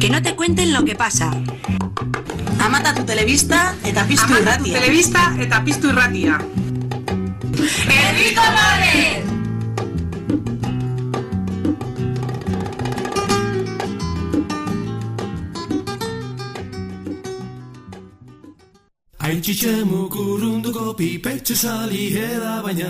Que no te cuenten lo que pasa. Amata tu telebista eta piztu irratia. Telebista eta piztu irratia. ¡Herriko Lore! Aitzitzemu kurunduko pipetxe sali eda baina.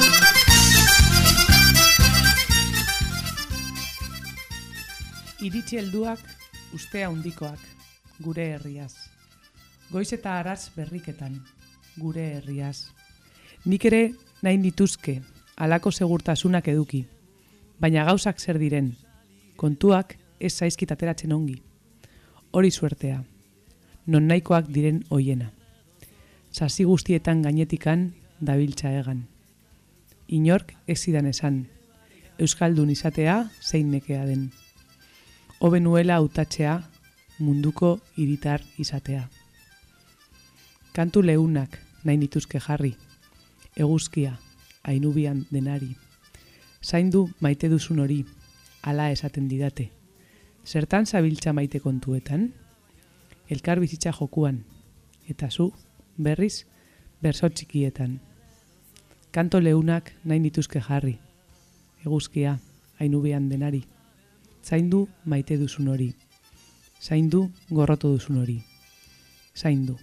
Iritsi helduak, uste handikoak, gure herriaz. Goiz eta araz berriketan, gure herriaz. Nik ere nahi dituzke, halako segurtasunak eduki. Baina gauzak zer diren, kontuak ez zaizkit ateratzen ongi. Hori suertea, non nahikoak diren hoiena. Sasi guztietan gainetikan dabiltza egan. Inork ez zidan esan, euskaldun izatea zein nekea den. Hobe nuela hautatzea, munduko hiritar izatea. Kantu leunak nahi nituzke jarri, eguzkia, ainubian denari. Zaindu maite duzun hori, hala esaten didate. Zertan zabiltza maite kontuetan? Elkar bizitza jokuan, eta zu, berriz, berso txikietan. Kanto leunak nahi nituzke jarri, eguzkia, ainubian denari. Zaindu maite duzun hori. Zaindu gorroto duzun hori. Zaindu.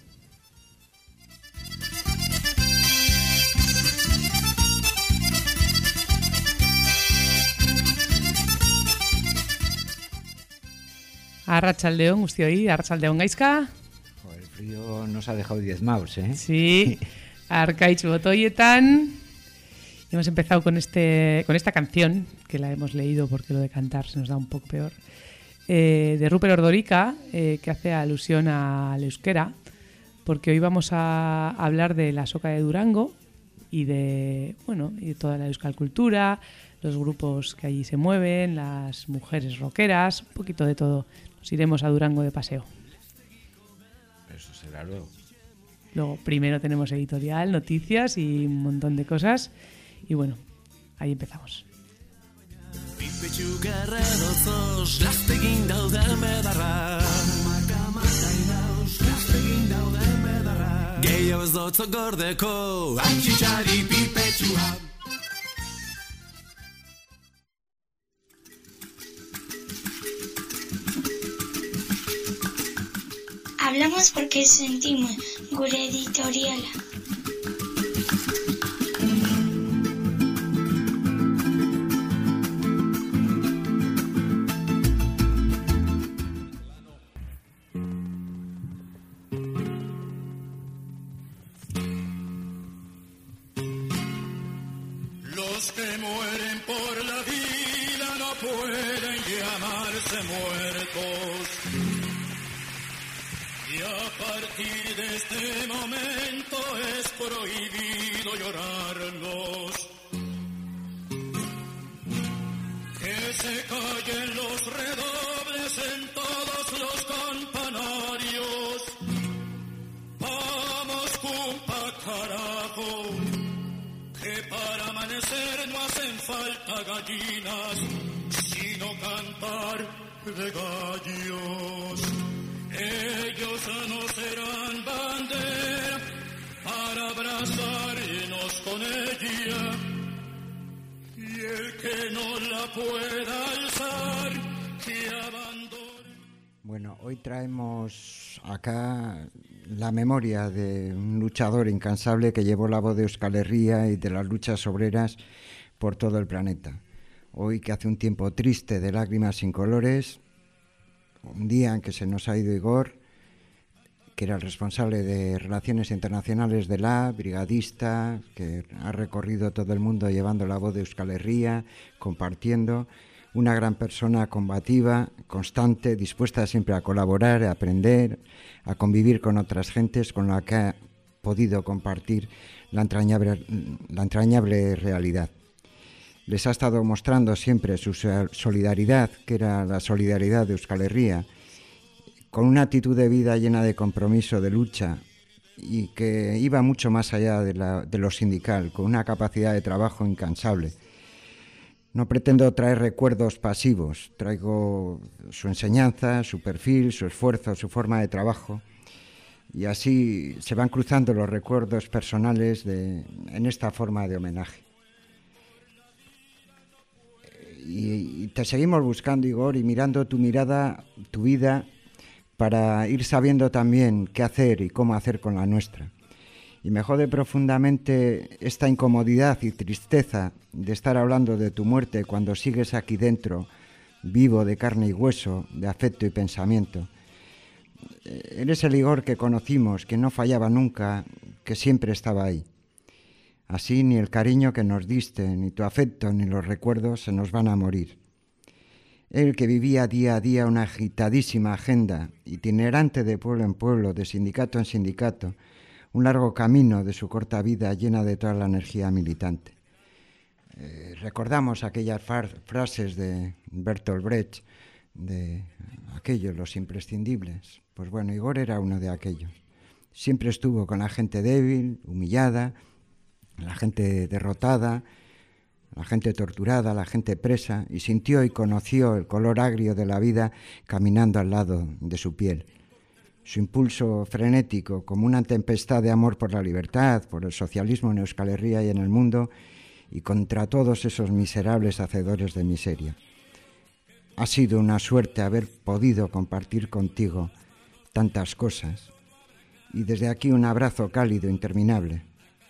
Arratsaldeon guztioi, arratsaldeon gaizka. El frío nos ha dejado diezmaos, ¿eh? Sí, Arkaitz botoietan. Hemos empezado con esta canción, que la hemos leído porque lo de cantar se nos da un poco peor, de Rupert Ordorica, que hace alusión al euskera, porque hoy vamos a hablar de la soca de Durango y de toda la euskal cultura, los grupos que allí se mueven, las mujeres rockeras, un poquito de todo. Nos iremos a Durango de paseo. Eso será luego. Luego, primero tenemos editorial, noticias y un montón de cosas. Y bueno, ahí empezamos. Hablamos porque sentimos, gure editoriala. Los que mueren por la vida no pueden llamarse muertos. Y a partir de este momento es prohibido llorarlos. Que se callen los redobles en todos los campanarios. Vamos, cumpa, carajo. Que para amanecer no hacen falta gallinas, sino cantar de gallos. Ellos no serán bandera para abrazarnos con ella, y el que no la pueda alzar, que abandone. Bueno, hoy traemos acá la memoria de un luchador incansable que llevó la voz de Euskal Herria y de las luchas obreras por todo el planeta. Hoy, que hace un tiempo triste de lágrimas sin colores, un día en que se nos ha ido Igor, que era el responsable de Relaciones Internacionales de la brigadista, que ha recorrido todo el mundo llevando la voz de Euskal Herria, compartiendo, una gran persona combativa, constante, dispuesta siempre a colaborar, a aprender, a convivir con otras gentes con la que ha podido compartir la entrañable realidad. Les ha estado mostrando siempre su solidaridad, que era la solidaridad de Euskal Herria, con una actitud de vida llena de compromiso, de lucha, y que iba mucho más allá de lo sindical, con una capacidad de trabajo incansable. No pretendo traer recuerdos pasivos, traigo su enseñanza, su perfil, su esfuerzo, su forma de trabajo, y así se van cruzando los recuerdos personales en esta forma de homenaje. Y te seguimos buscando, Igor, y mirando tu mirada, tu vida, para ir sabiendo también qué hacer y cómo hacer con la nuestra. Y me jode profundamente esta incomodidad y tristeza de estar hablando de tu muerte cuando sigues aquí dentro, vivo de carne y hueso, de afecto y pensamiento. Eres el Igor que conocimos, que no fallaba nunca, que siempre estaba ahí. Así ni el cariño que nos diste, ni tu afecto, ni los recuerdos se nos van a morir. Él que vivía día a día una agitadísima agenda, itinerante de pueblo en pueblo, de sindicato en sindicato, un largo camino de su corta vida llena de toda la energía militante. Recordamos aquellas frases de Bertolt Brecht, de aquellos, los imprescindibles. Pues bueno, Igor era uno de aquellos. Siempre estuvo con la gente débil, humillada, la gente derrotada, la gente torturada, la gente presa, y sintió y conoció el color agrio de la vida caminando al lado de su piel. Su impulso frenético, como una tempestad de amor por la libertad, por el socialismo en Euskal Herria y en el mundo, y contra todos esos miserables hacedores de miseria. Ha sido una suerte haber podido compartir contigo tantas cosas, y desde aquí un abrazo cálido, interminable.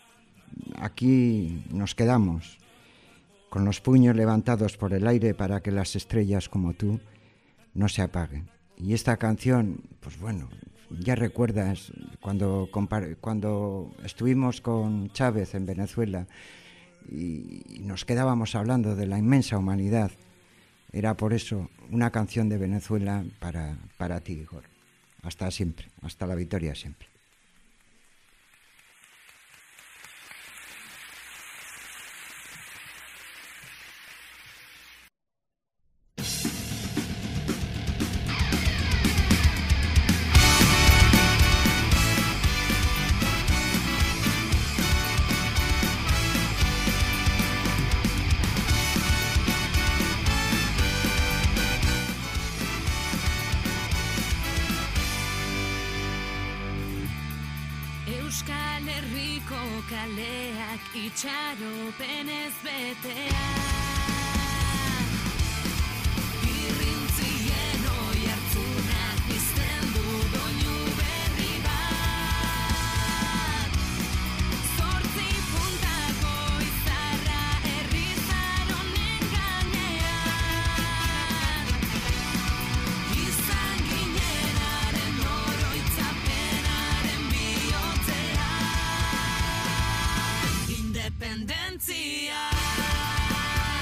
Aquí nos quedamos, con los puños levantados por el aire para que las estrellas como tú no se apaguen. Y esta canción, pues bueno, ya recuerdas cuando estuvimos con Chávez en Venezuela y nos quedábamos hablando de la inmensa humanidad. Era por eso una canción de Venezuela para ti, Igor. Hasta siempre, hasta la victoria siempre. Euskal Herriko kaleak itxaropenez betea. Irrintzien oihartzunak pizten du doinu berri bat. Zortzi puntako izarra herrizar honen gainean. Izan ginenaren oroitzapenaren bihotzean. Independentzia.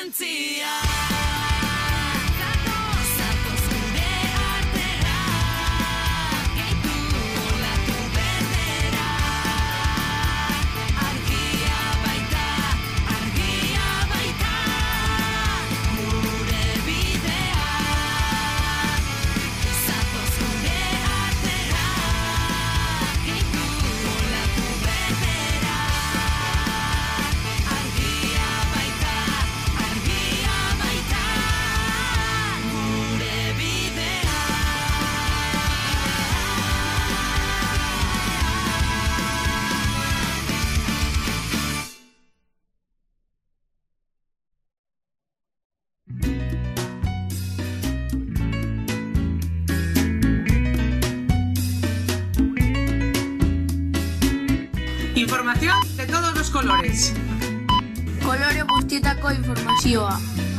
ontzia. Zatoz gure artera, gehitu olatu berdera. Argia baita, gure bidea. Zatoz gure artera, gehitu olatu berdera. Argia baita, gure bidea. Información de todos los colores. Kolore guztietako informazioa.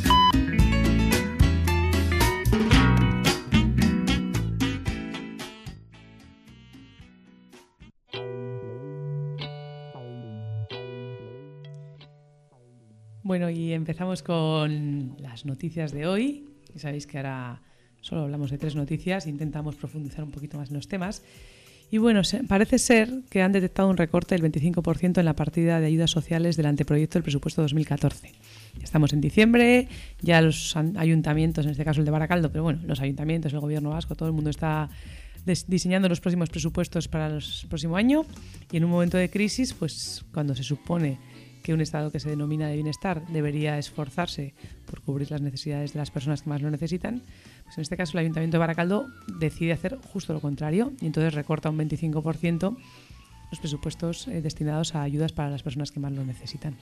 Bueno, y empezamos con las noticias de hoy. Ya sabéis que ahora solo hablamos de 3 noticias, intentamos profundizar un poquito más en los temas. Y bueno, parece ser que han detectado un recorte del 25% en la partida de ayudas sociales del anteproyecto del presupuesto 2014. Estamos en diciembre, ya los ayuntamientos, en este caso el de Baracaldo, pero bueno, los ayuntamientos, el gobierno vasco, todo el mundo está diseñando los próximos presupuestos para el próximo año, y en un momento de crisis, pues cuando se supone que un estado que se denomina de bienestar debería esforzarse por cubrir las necesidades de las personas que más lo necesitan, pues en este caso el Ayuntamiento de Baracaldo decide hacer justo lo contrario y entonces recorta un 25% los presupuestos destinados a ayudas para las personas que más lo necesitan.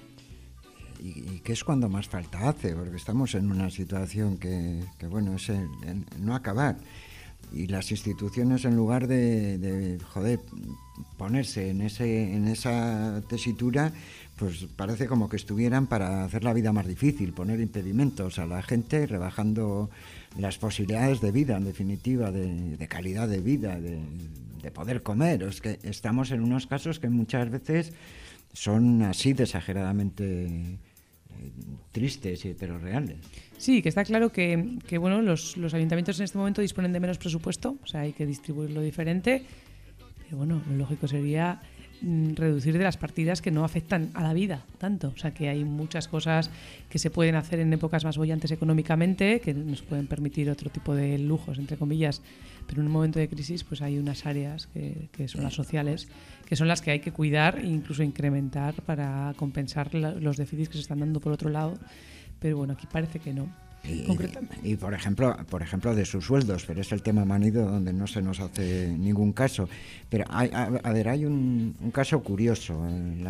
Y que es cuando más falta hace, porque estamos en una situación que bueno, es el no acabar. Y las instituciones, en lugar de ponerse en esa tesitura, pues parece como que estuvieran para hacer la vida más difícil, poner impedimentos a la gente, rebajando las posibilidades de vida, en definitiva, de calidad de vida, de poder comer. Es que estamos en unos casos que muchas veces son así de exageradamente tristes pero reales. Sí, que está claro que bueno, los ayuntamientos en este momento disponen de menos presupuesto, o sea, hay que distribuirlo diferente, pero bueno, lo lógico sería reducir de las partidas que no afectan a la vida tanto, o sea, que hay muchas cosas que se pueden hacer en épocas más bollantes económicamente, que nos pueden permitir otro tipo de lujos, entre comillas, pero en un momento de crisis pues hay unas áreas que son las sociales, que son las que hay que cuidar e incluso incrementar para compensar los déficits que se están dando por otro lado, pero bueno, aquí parece que no. Y por ejemplo de sus sueldos, pero es el tema manido donde no se nos hace ningún caso. Pero hay un caso curioso.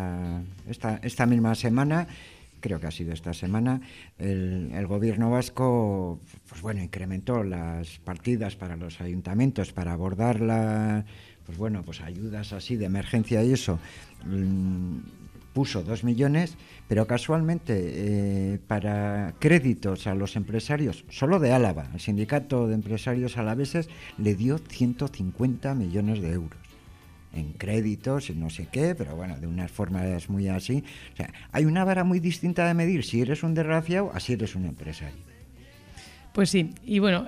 Esta misma semana, creo que ha sido esta semana, el gobierno vasco pues bueno, incrementó las partidas para los ayuntamientos para abordar pues ayudas así de emergencia y eso. Puso 2 millones, pero casualmente para créditos a los empresarios, solo de Álava, el sindicato de empresarios alaveses le dio 150 millones de euros en créditos y no sé qué, pero bueno, de unas formas muy así. O sea, hay una vara muy distinta de medir si eres un desgraciado a si eres un empresario. Pues sí, y bueno,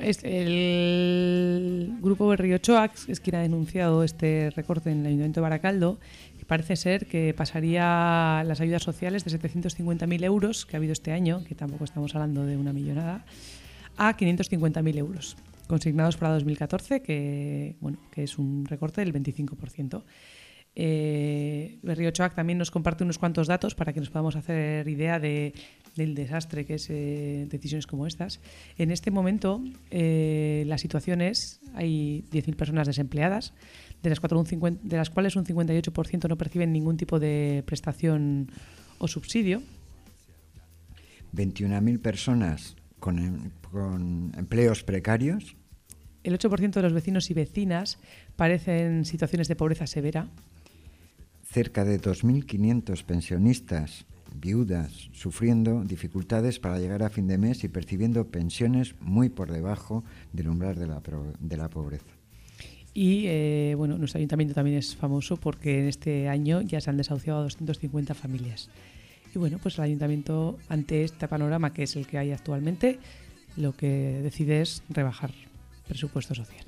el grupo Berriochoac es quien ha denunciado este recorte en el Ayuntamiento de Baracaldo. Parece ser que pasaría las ayudas sociales de 750.000 euros que ha habido este año, que tampoco estamos hablando de una millonada, a 550.000 euros, consignados para 2014, que es un recorte del 25%. Berriochoac también nos comparte unos cuantos datos para que nos podamos hacer idea del desastre que es decisiones como estas. En este momento la situación es, hay 10.000 personas desempleadas, de las cuales un 58% no perciben ningún tipo de prestación o subsidio. 21.000 personas con empleos precarios. El 8% de los vecinos y vecinas padecen situaciones de pobreza severa. Cerca de 2.500 pensionistas, viudas, sufriendo dificultades para llegar a fin de mes y percibiendo pensiones muy por debajo del umbral de la pobreza. Y nuestro ayuntamiento también es famoso porque en este año ya se han desahuciado a 250 familias. Y bueno, pues el ayuntamiento, ante este panorama que es el que hay actualmente, lo que decide es rebajar presupuesto social.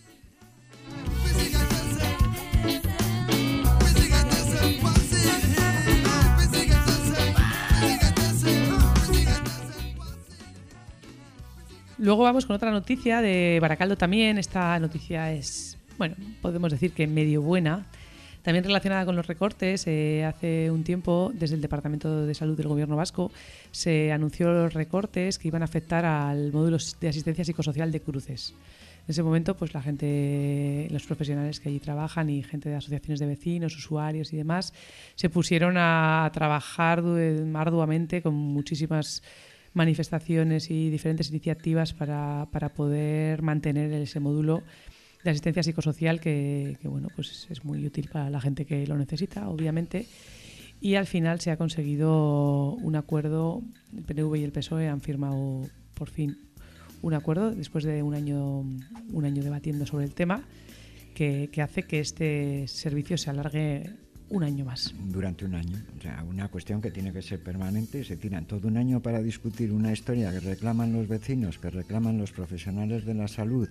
Luego vamos con otra noticia de Baracaldo también. Esta noticia es, bueno, podemos decir que medio buena. También relacionada con los recortes, hace un tiempo desde el Departamento de Salud del Gobierno vasco se anunció los recortes que iban a afectar al módulo de asistencia psicosocial de Cruces. En ese momento, pues la gente, los profesionales que allí trabajan y gente de asociaciones de vecinos, usuarios y demás, se pusieron a trabajar arduamente con muchísimas manifestaciones y diferentes iniciativas para poder mantener ese módulo de asistencia psicosocial que bueno, pues es muy útil para la gente que lo necesita, obviamente. Y al final se ha conseguido un acuerdo. El PNV y el PSOE han firmado por fin un acuerdo después de un año debatiendo sobre el tema que hace que este servicio se alargue un año más. Durante un año. O sea, una cuestión que tiene que ser permanente. Se tiran todo un año para discutir una historia que reclaman los vecinos, que reclaman los profesionales de la salud.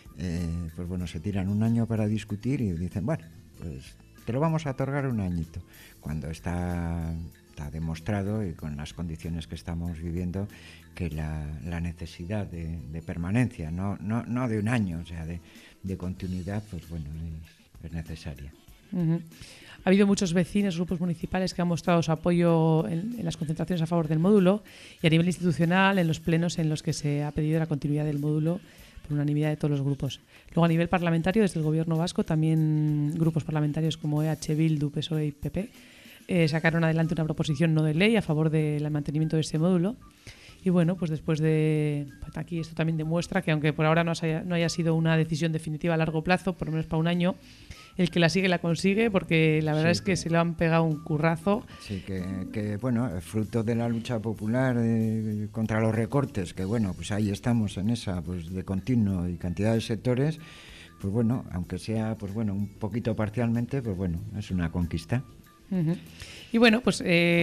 Pues bueno, se tiran un año para discutir y dicen, bueno, pues te lo vamos a otorgar un añito. Cuando está demostrado, y con las condiciones que estamos viviendo, que la necesidad de permanencia, no de un año, o sea, de continuidad, pues bueno, es necesaria. Uh-huh. Ha habido muchos vecinos, grupos municipales que han mostrado su apoyo en las concentraciones a favor del módulo, y a nivel institucional en los plenos en los que se ha pedido la continuidad del módulo por unanimidad de todos los grupos. Luego, a nivel parlamentario, desde el Gobierno vasco, también grupos parlamentarios como EH, Bildu, PSOE y PP sacaron adelante una proposición no de ley a favor del mantenimiento de este módulo. Y bueno, pues después de... Aquí esto también demuestra que, aunque por ahora no haya sido una decisión definitiva a largo plazo, por lo menos para un año, el que la sigue la consigue, porque la verdad es que se le han pegado un currazo. Sí, que bueno, fruto de la lucha popular contra los recortes, que bueno, pues ahí estamos en esa, pues de continuo y cantidad de sectores, pues bueno, aunque sea, pues bueno, un poquito parcialmente, pues bueno, es una conquista. Uh-huh. Y bueno, pues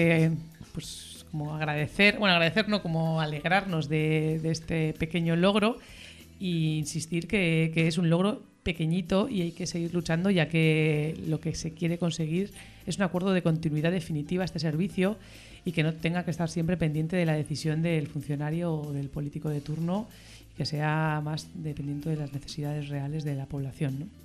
como agradecer no, como alegrarnos de este pequeño logro, e insistir que es un logro pequeñito y hay que seguir luchando, ya que lo que se quiere conseguir es un acuerdo de continuidad definitiva a este servicio y que no tenga que estar siempre pendiente de la decisión del funcionario o del político de turno, y que sea más dependiente de las necesidades reales de la población, ¿no?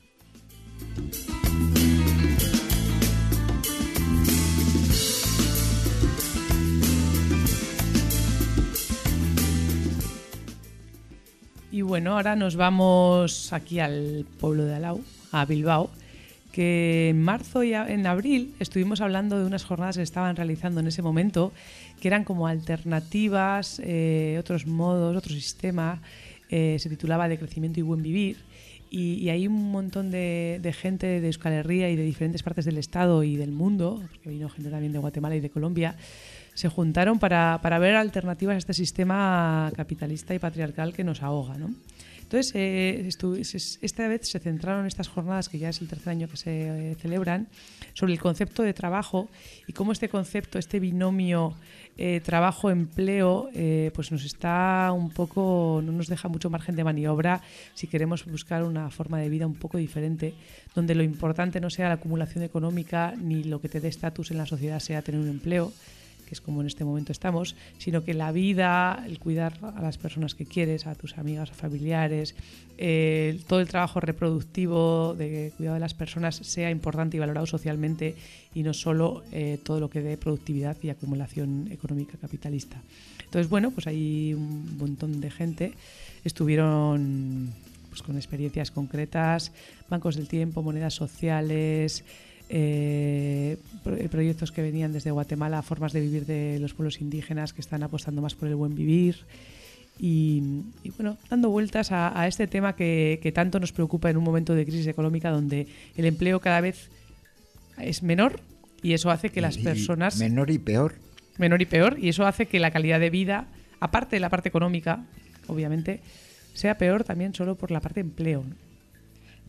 Y bueno, ahora nos vamos aquí al pueblo de Alau, a Bilbao, que en marzo y en abril estuvimos hablando de unas jornadas que estaban realizando en ese momento, que eran como alternativas, otros modos, otro sistema, se titulaba De crecimiento y buen vivir, y hay un montón de gente de Euskal Herria y de diferentes partes del estado y del mundo, porque vino gente también de Guatemala y de Colombia, se juntaron para ver alternativas a este sistema capitalista y patriarcal que nos ahoga, ¿no? Entonces, esta vez se centraron estas jornadas, que ya es el tercer año que se celebran, sobre el concepto de trabajo y cómo este concepto, este binomio trabajo-empleo, pues nos está un poco, no nos deja mucho margen de maniobra si queremos buscar una forma de vida un poco diferente, donde lo importante no sea la acumulación económica ni lo que te dé estatus en la sociedad sea tener un empleo, que es como en este momento estamos, sino que la vida, el cuidar a las personas que quieres, a tus amigas, a familiares, todo el trabajo reproductivo de cuidado de las personas sea importante y valorado socialmente, y no solo todo lo que dé productividad y acumulación económica capitalista. Entonces, bueno, pues hay un montón de gente, estuvieron pues con experiencias concretas, bancos del tiempo, monedas sociales, proyectos que venían desde Guatemala, formas de vivir de los pueblos indígenas que están apostando más por el buen vivir, y bueno, dando vueltas a este tema que tanto nos preocupa en un momento de crisis económica donde el empleo cada vez es menor, y eso hace que las personas... Menor y peor, y eso hace que la calidad de vida, aparte de la parte económica, obviamente, sea peor también solo por la parte de empleo, ¿no?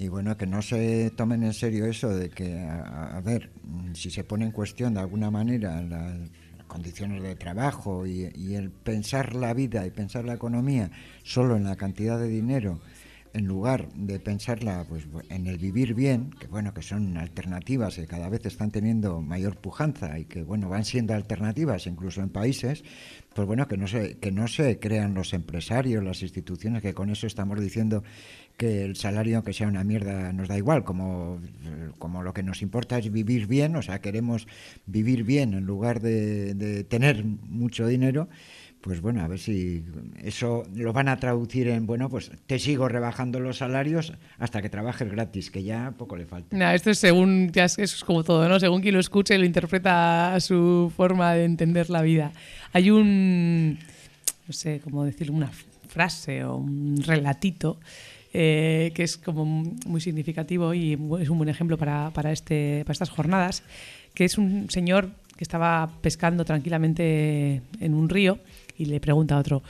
Y bueno, que no se tomen en serio eso de que, a ver, si se pone en cuestión de alguna manera las condiciones de trabajo y el pensar la vida y pensar la economía solo en la cantidad de dinero, en lugar de pensarla pues en el vivir bien, que bueno, que son alternativas que cada vez están teniendo mayor pujanza y que bueno, van siendo alternativas incluso en países, pues bueno, que no se crean los empresarios, las instituciones, que con eso estamos diciendo que el salario, aunque sea una mierda, nos da igual, como lo que nos importa es vivir bien, o sea, queremos vivir bien en lugar de tener mucho dinero. Pues bueno, a ver si eso lo van a traducir en, bueno, pues te sigo rebajando los salarios hasta que trabajes gratis, que ya poco le falta. Nah, esto es según, ya es como todo, ¿no? Según quien lo escuche, lo interpreta a su forma de entender la vida. Hay no sé cómo decirlo, una frase o un relatito que es como muy significativo y es un buen ejemplo para estas jornadas, que es un señor que estaba pescando tranquilamente en un río y le pregunta a otro: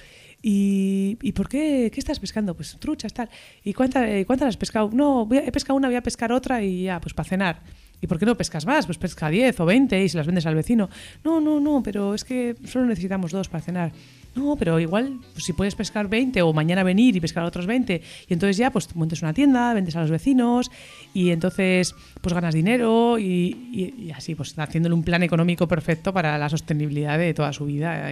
¿Y por qué estás pescando? Pues truchas, tal. ¿Y cuántas has pescado? No, he pescado una, voy a pescar otra y ya, pues para cenar. ¿Y por qué no pescas más? Pues pesca 10 o 20 y se las vendes al vecino. No, pero es que solo necesitamos 2 para cenar. No, pero igual, pues si puedes pescar 20 o mañana venir y pescar otros 20 y entonces ya pues montes una tienda, vendes a los vecinos y entonces pues ganas dinero y así pues haciéndole un plan económico perfecto para la sostenibilidad de toda su vida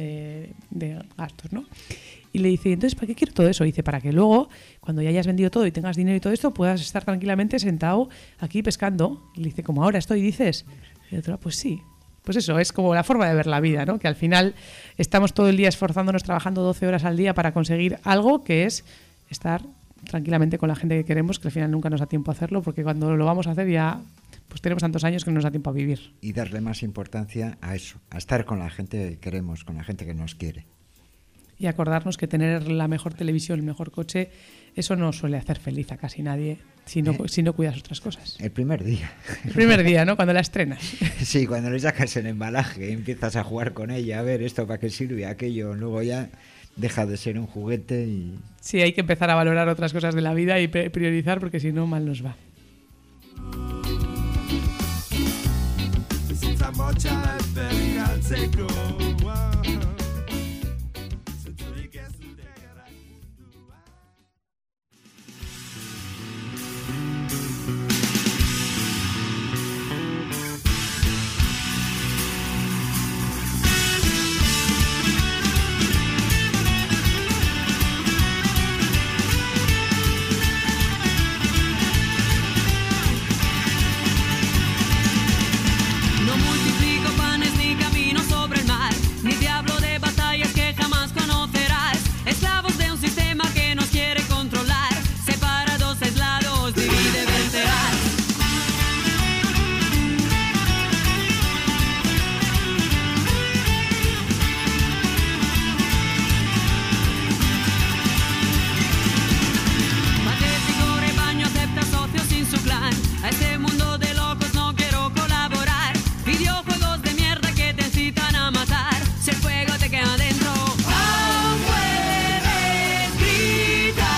de gastos, ¿no? Y le dice, entonces, ¿para qué quiero todo eso? Y dice, para que luego, cuando ya hayas vendido todo y tengas dinero y todo esto, puedas estar tranquilamente sentado aquí pescando. Y le dice, como ahora estoy, dices. Y el otro, pues sí. Pues eso, es como la forma de ver la vida, ¿no? Que al final estamos todo el día esforzándonos, trabajando 12 horas al día para conseguir algo que es estar tranquilamente con la gente que queremos, que al final nunca nos da tiempo a hacerlo, porque cuando lo vamos a hacer ya pues tenemos tantos años que no nos da tiempo a vivir. Y darle más importancia a eso, a estar con la gente que queremos, con la gente que nos quiere. Y acordarnos que tener la mejor televisión, el mejor coche, eso no suele hacer feliz a casi nadie si no cuidas otras cosas. El primer día. El primer día, ¿no? Cuando la estrenas. Sí, cuando le sacas el embalaje, empiezas a jugar con ella, a ver esto para qué sirve, aquello, luego ya deja de ser un juguete y... Sí, hay que empezar a valorar otras cosas de la vida y priorizar porque si no, mal nos va. No multiplico panes ni camino sobre el mar, ni te hablo de batallas que jamás conocerás. Esclavos de un sistema que nos quiere controlar, separados, aislados, divide, vencerás. Patético rebaño acepta socios sin su clan, a este mundo de locos no quiero colaborar. Videojuegos de mierda que te incitan a matar, si el fuego te queda dentro, aún puedes gritar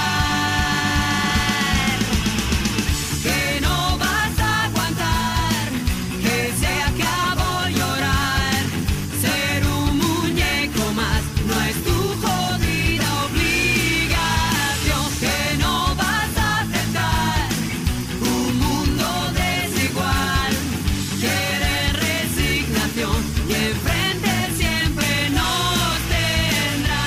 que no vas a aguantar, que se acabó llorar. Ser un muñeco más no es tu jodida obligación, que no vas a aceptar un mundo desigual. Quiere resignación y enfrente siempre nos tendrán.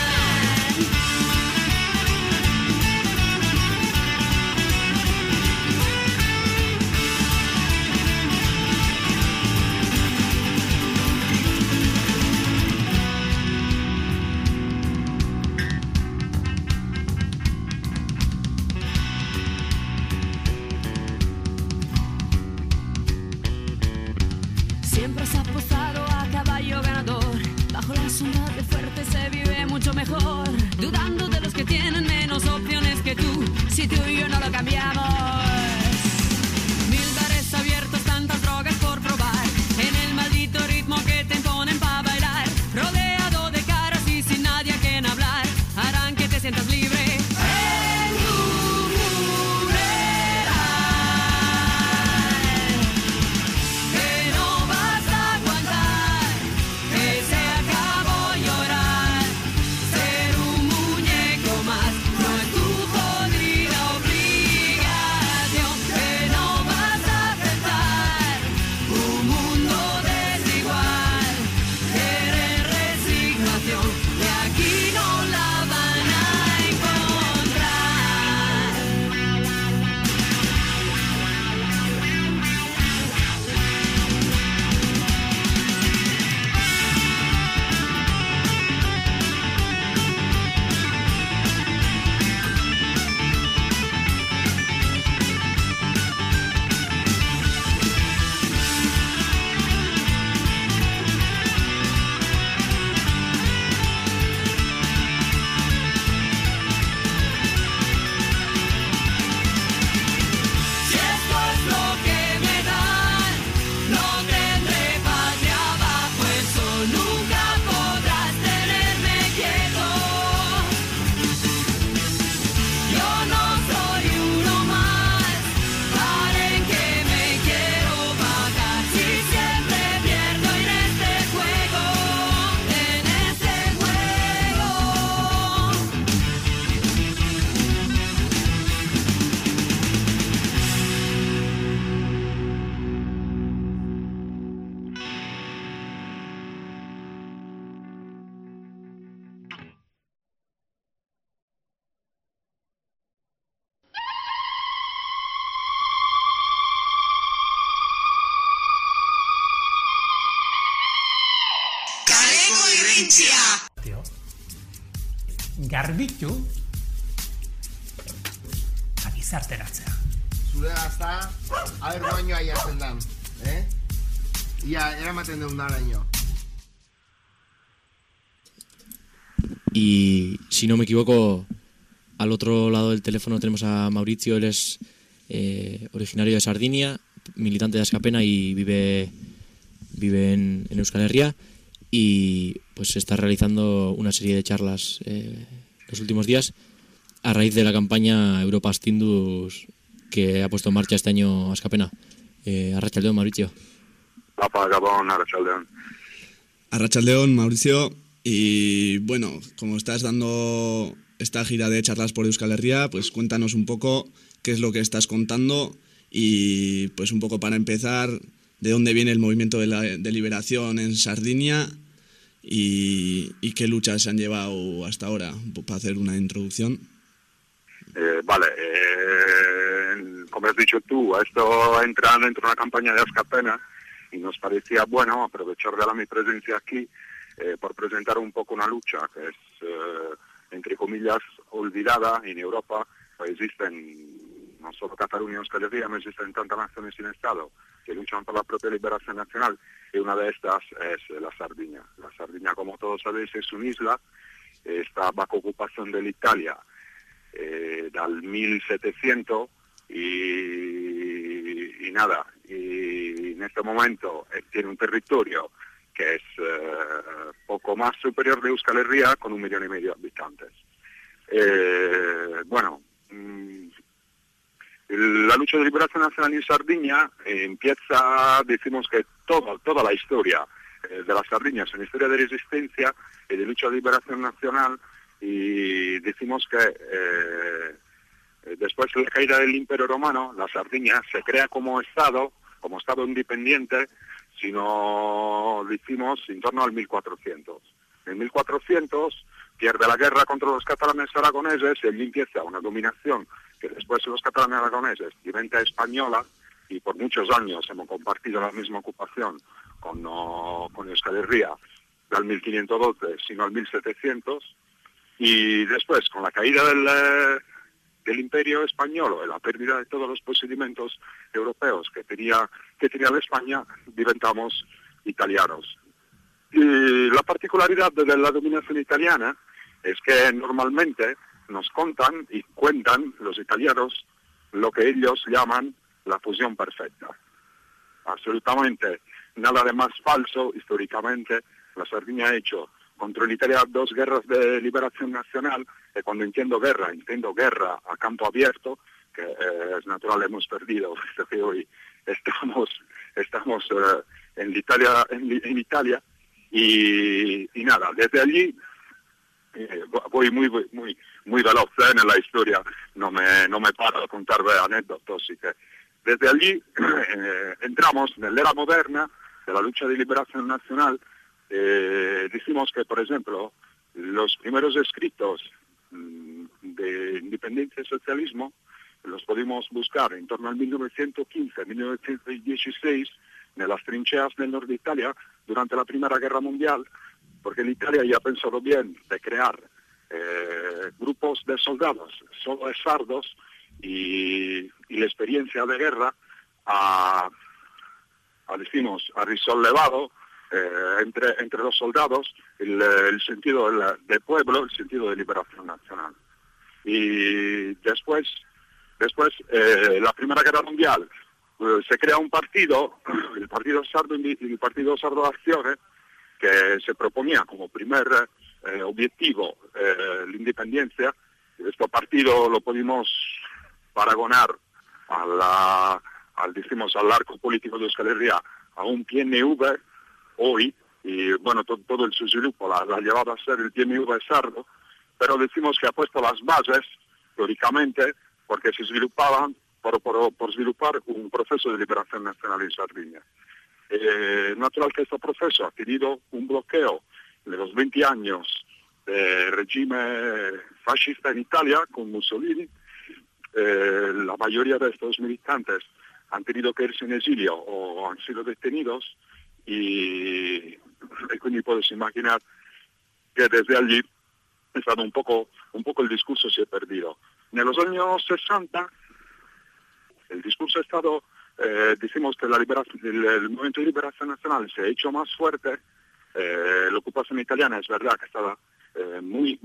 Siempre has apostado a caballo ganador, bajo la sombra de fuerte se vive mucho mejor, dudando de los que tienen menos opciones que tú, si tú y yo no lo cambiamos. 1000 bares abiertos, tantas drogas por probar, en el maldito ritmo que te imponen para bailar, rodeado de caras y sin nadie a quien hablar, harán que te sientas libre. En tu mugre garbitu eta gizarteratzea. Zure gazta, haber bainoa iazen dan, Ia, eramaten deun daraino. Y si no me equivoco, al otro lado del teléfono tenemos a Mauricio. Él es originario de Sardinia, militante de Askapena y vive en Euskal Herria, y pues está realizando una serie de charlas los últimos días a raíz de la campaña Europa Astindus que ha puesto en marcha este año Askapena. Arratsaldeon, Mauricio. Apa, Gabón, Arratsaldeon. Arratsaldeon, Mauricio. Y bueno, como estás dando esta gira de charlas por Euskal Herria, pues cuéntanos un poco qué es lo que estás contando y pues un poco para empezar, de dónde viene el movimiento de liberación en Sardinia y qué luchas se han llevado hasta ahora, para hacer una introducción. Vale, como has dicho tú, esto entra dentro de una campaña de Askapena y nos parecía bueno aprovechar de mi presencia aquí por presentar un poco una lucha que es, entre comillas, olvidada en Europa. Existen, no solo Cataluña y Euskal Herria, no existen tantas naciones sin Estado que luchan por la propia liberación nacional, y una de estas es la Sardinia. La Sardinia, como todos sabéis, es una isla, está bajo ocupación de l'Italia del 1700 y nada, y en este momento tiene un territorio que es poco más superior de Euskal Herria, con 1,5 millones de habitantes. Bueno, la lucha de liberación nacional en Sardinia empieza, decimos que toda la historia de la Sardinia es una historia de resistencia y de lucha de liberación nacional, y decimos que después de la caída del Imperio Romano, la Sardinia se crea como Estado independiente, sino decimos en torno al 1400. En 1400 pierde la guerra contra los catalanes aragoneses y allí empieza una dominación que después los catalanes aragoneses diventa española, y por muchos años hemos compartido la misma ocupación con Euskal Herria, del 1512 sino al 1700, y después con la caída del Imperio Español y la pérdida de todos los procedimientos europeos que tenía la España, diventamos italianos. Y la particularidad de la dominación italiana es que normalmente nos contan y cuentan los italianos lo que ellos llaman la fusión perfecta. Absolutamente nada de más falso. Históricamente la Sardinia ha hecho contra Italia 2 guerras de liberación nacional, y cuando entiendo guerra a campo abierto, que es natural, hemos perdido, que hoy estamos en Italia, y nada, desde allí voy muy veloz en la historia, no me paro a contar anécdotas, así que desde allí entramos en la era moderna de la lucha de liberación nacional. Decimos que, por ejemplo, los primeros escritos de independencia y socialismo los pudimos buscar en torno al 1915-1916 en las trincheras del norte de Italia durante la Primera Guerra Mundial, porque en Italia ya pensó bien de crear grupos de soldados, solo de sardos, y la experiencia de guerra ha risollevado entre los soldados el sentido de pueblo, el sentido de liberación nacional. Y después la Primera Guerra Mundial, se crea un partido, el Partido Sardo de Acción, que se proponía como primer objetivo la independencia. Este partido lo pudimos paragonar al arco político de Euskal Herria, a un PNV hoy, y bueno, todo el su grupo la ha llevado a ser el PNV sardo, pero decimos que ha puesto las bases, teóricamente, porque se desgrupaban por desgrupar un proceso de liberación nacional en Sardinia. Natural que este proceso ha tenido un bloqueo de los 20 años de régimen fascista en Italia con Mussolini. La mayoría de estos militantes han tenido que irse en exilio o han sido detenidos, y puedes imaginar que desde allí un poco el discurso si è perdido. Negli anni 60 il discurso è stato, decimos que el movimiento de liberación nacional se ha hecho más fuerte. La ocupación italiana es verdad que estaba muy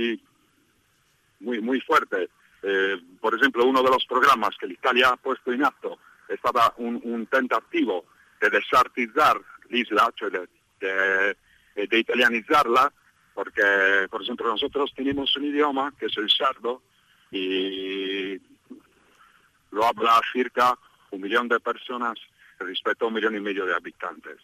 fuerte. Por ejemplo, uno de los programas que Italia ha puesto en acto estaba un tentativo de desartizar l'isla, cioè de italianizarla, porque, por ejemplo, nosotros tenemos un idioma que es el sardo y lo habla cerca 1 millón de personas respecto a 1,5 millones de habitantes.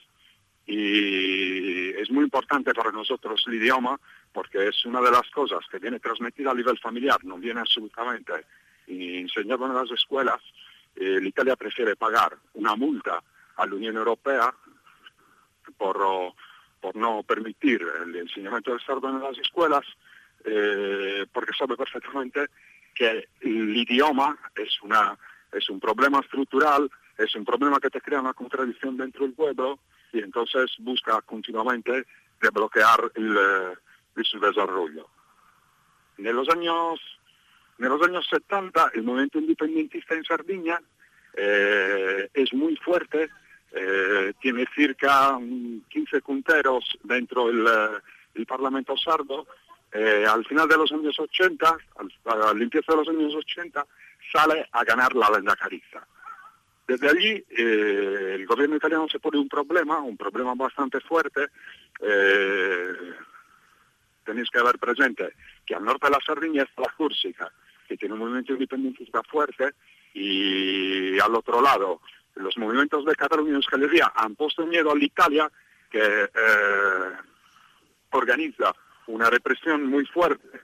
Y es muy importante para nosotros el idioma porque es una de las cosas que viene transmitida a nivel familiar, no viene absolutamente enseñado en las escuelas. L'Italia prefiere pagar una multa a la Unión Europea por no permitir el enseñamiento del sardo en las escuelas, porque sabe perfectamente que el idioma es un problema estructural, es un problema que te crea una contradicción dentro del pueblo y entonces busca continuamente desbloquear su desarrollo. En los años 70 el movimiento independentista en Sardinia es muy fuerte, tiene cerca 15 punteros dentro del Parlamento sardo. Al final de los años 80, al empiezo de los años 80, sale a ganar la Lendakariza. Desde allí el gobierno italiano se pone un problema bastante fuerte. Tenéis que ver presente que al norte de la Sardinia está la Córcega, que tiene un movimiento independentista fuerte, y al otro lado los movimientos de Cataluña y Euskal Herria han puesto miedo a l'Italia, que organiza una represión muy fuerte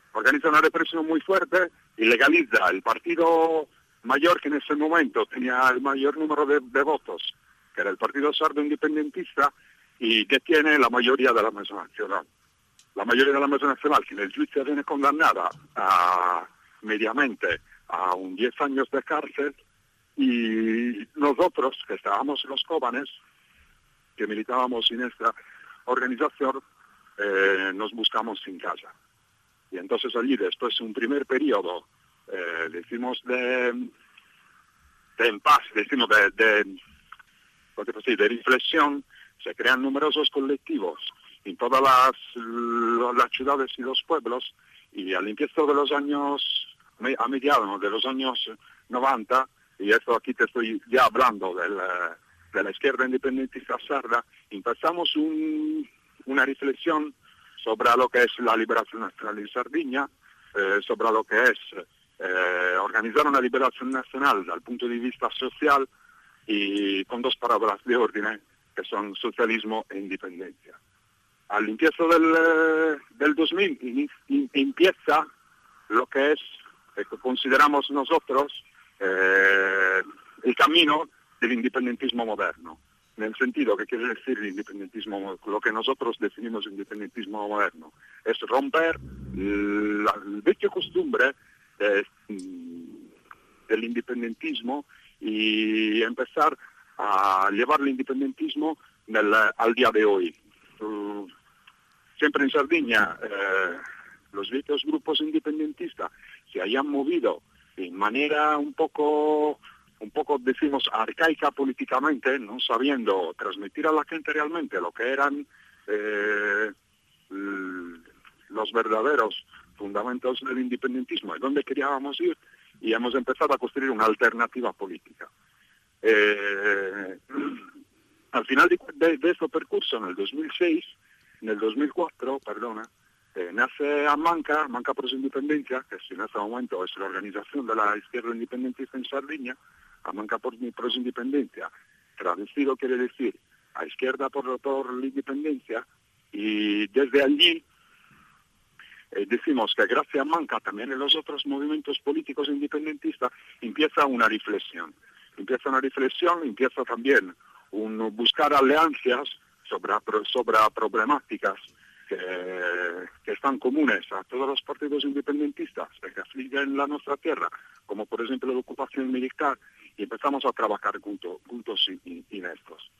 y legaliza el partido mayor que en ese momento tenía el mayor número de votos, que era el Partido Sardo Independentista, y detiene la mayoría de la Mesa Nacional. La mayoría de la Mesa Nacional, que en el juicio viene condenada mediamente a 10 años de cárcel, y nosotros, que estábamos en los Cóbanes, que militábamos en esta organización, nos buscamos sin casa. Y entonces allí, después de un primer periodo, decimos de impasse, decimos de reflexión, se crean numerosos colectivos en todas las ciudades y los pueblos, y al empiezo de los años, a mediados de los años 90, y esto aquí te estoy ya hablando de la izquierda independentista sarda, empezamos una reflexión sobre lo que es la liberación nacional en Sardinia, sobre lo que es organizar una liberación nacional dal punto de vista social, y con 2 palabras de orden que son socialismo e independencia. Al empiezo del 2000 empieza lo que es, que consideramos nosotros, el camino del independentismo moderno. En el sentido que quiere decir el independentismo, lo que nosotros definimos independentismo moderno, es romper la vecchia costumbre del independentismo y empezar a llevar el independentismo al día de hoy. Siempre en Sardinia los viejos grupos independentistas se hayan movido de manera un poco decimos arcaica políticamente, no sabiendo transmitir a la gente realmente lo que eran los verdaderos fundamentos del independentismo y dónde queríamos ir, y hemos empezado a construir una alternativa política. Al final de este percurso, en el 2004, nace Manca por su independencia, que en este momento es la organización de la izquierda independentista en Sardinia. Manca por su independencia, traducido quiere decir a izquierda por la independencia, y desde allí decimos que gracias a Manca también en los otros movimientos políticos independentistas empieza una reflexión, empieza también buscar alianzas sobre problemáticas que están comunes a todos los partidos independentistas que afligen la nuestra tierra, como por ejemplo la ocupación militar, y empezamos a trabajar juntos en estos.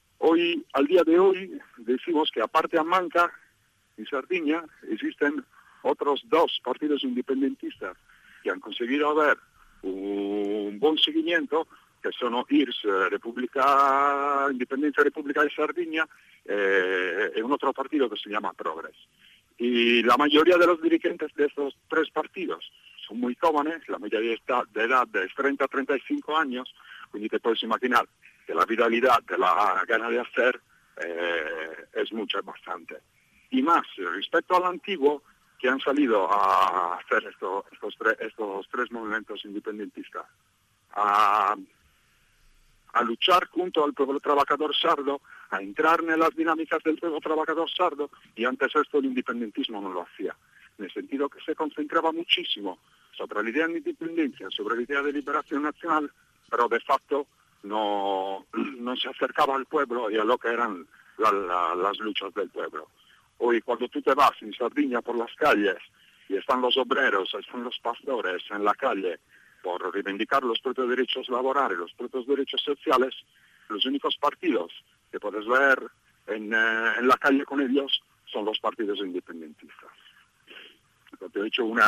Al día de hoy, decimos que aparte a Manca, en Sardinia, existen otros 2 partidos independentistas que han conseguido haber un buen seguimiento, que sono IRS, Independencia República de Sardinia, y un otro partido que se llama Progress. Y la mayoría de los dirigentes de estos 3 partidos son muy jóvenes, la media de edad de 30 a 35 años, quindi te puedes imaginar que la vitalidad de la gana de hacer es mucho, es bastante. Y más, respecto al antiguo, que han salido a hacer estos 3 movimientos independentistas, a luchar junto al pueblo trabajador sardo, a entrar en las dinámicas del pueblo trabajador sardo, y antes esto el independentismo no lo hacía, en el sentido que se concentraba muchísimo sobre la idea de independencia, sobre la idea de liberación nacional, pero de facto no se acercaba al pueblo y a lo que eran las luchas del pueblo. Hoy cuando tú te vas en Sardinia por las calles y están los obreros, están los pastores en la calle por reivindicar los propios derechos laborales, los propios derechos sociales, los únicos partidos que puedes ver en la calle con ellos son los partidos independentistas. Te he hecho un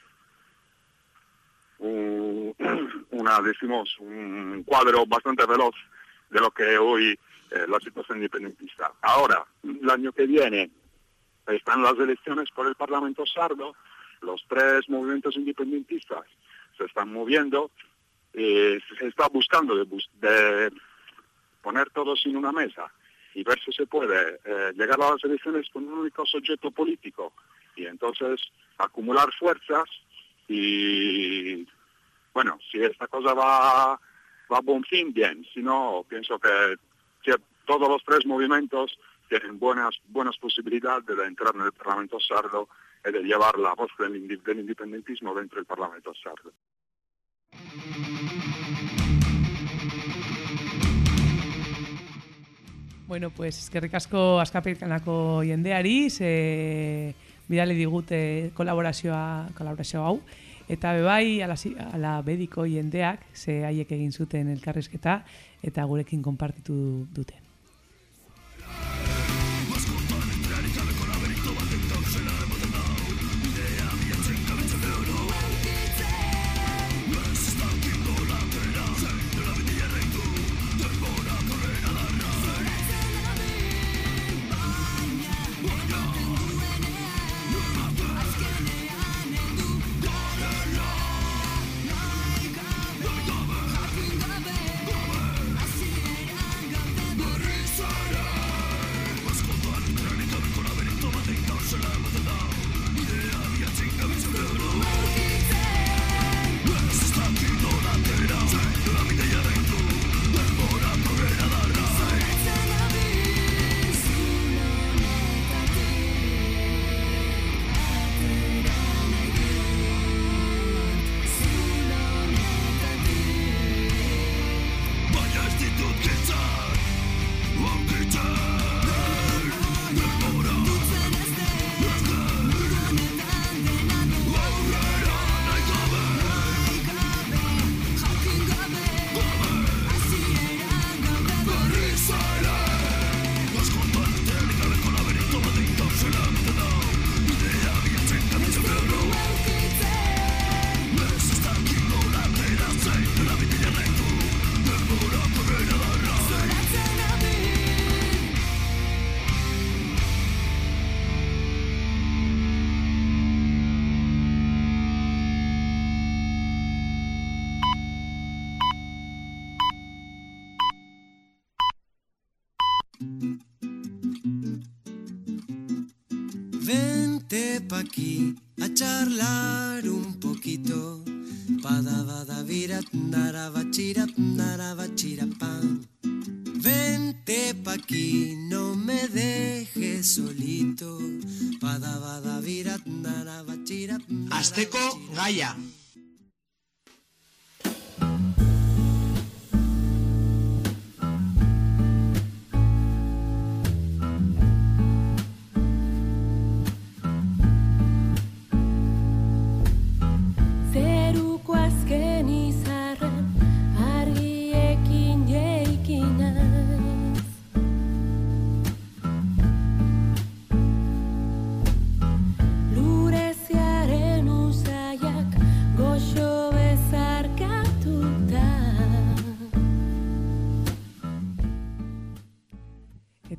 cuadro bastante veloz de lo que hoy la situación independentista. Ahora, el año que viene están las elecciones por el Parlamento sardo, los 3 movimientos independentistas se están moviendo, se está buscando de poner todos en una mesa y ver si se puede llegar a las elecciones con un único sujeto político y entonces acumular fuerzas y, bueno, si esta cosa va a buen fin, bien, si no, pienso que todos los 3 movimientos tienen buenas posibilidades de entrar en el Parlamento sardo y de llevar la voz del independentismo dentro del Parlamento sardo. Bueno, pues eskerrik asko Askapekanako jendeari, bidali digute kolaborazio hau, eta bebai ala bediko jendeak haiek egin zuten elkarrizketa eta gurekin konpartitu dute. Vente pa' aquí a charlar un poquito. Padavadaviratnarabachirapnarabachirapam. Vente pa' aquí, no me dejes solito. Padavadaviratnarabachirapnarabachirapam. Asteko gaia. Lurez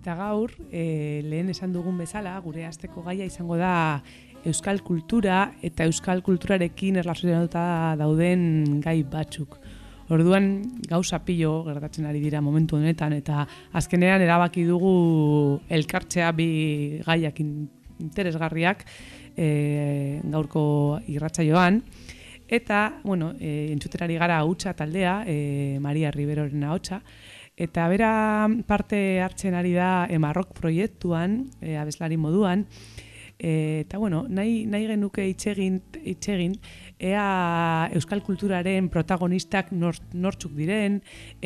Eta gaur, lehen esan dugun bezala, gure asteko gaia izango da euskal kultura eta euskal kulturarekin erlazionatuta dauden gai batzuk. Orduan gauza pilo gertatzen ari dira momentu honetan eta azkenean erabaki dugu elkartzea bi gaiak interesgarriak gaurko irratsaioan. Eta, entzuterari gara Ahotsa taldea, Maria Riveroren ahotsa, eta bera parte hartzen ari da Emarrok proiektuan, abeslari moduan, eta nahi genuke itxegin, ea euskal kulturaren protagonistak nortzuk diren,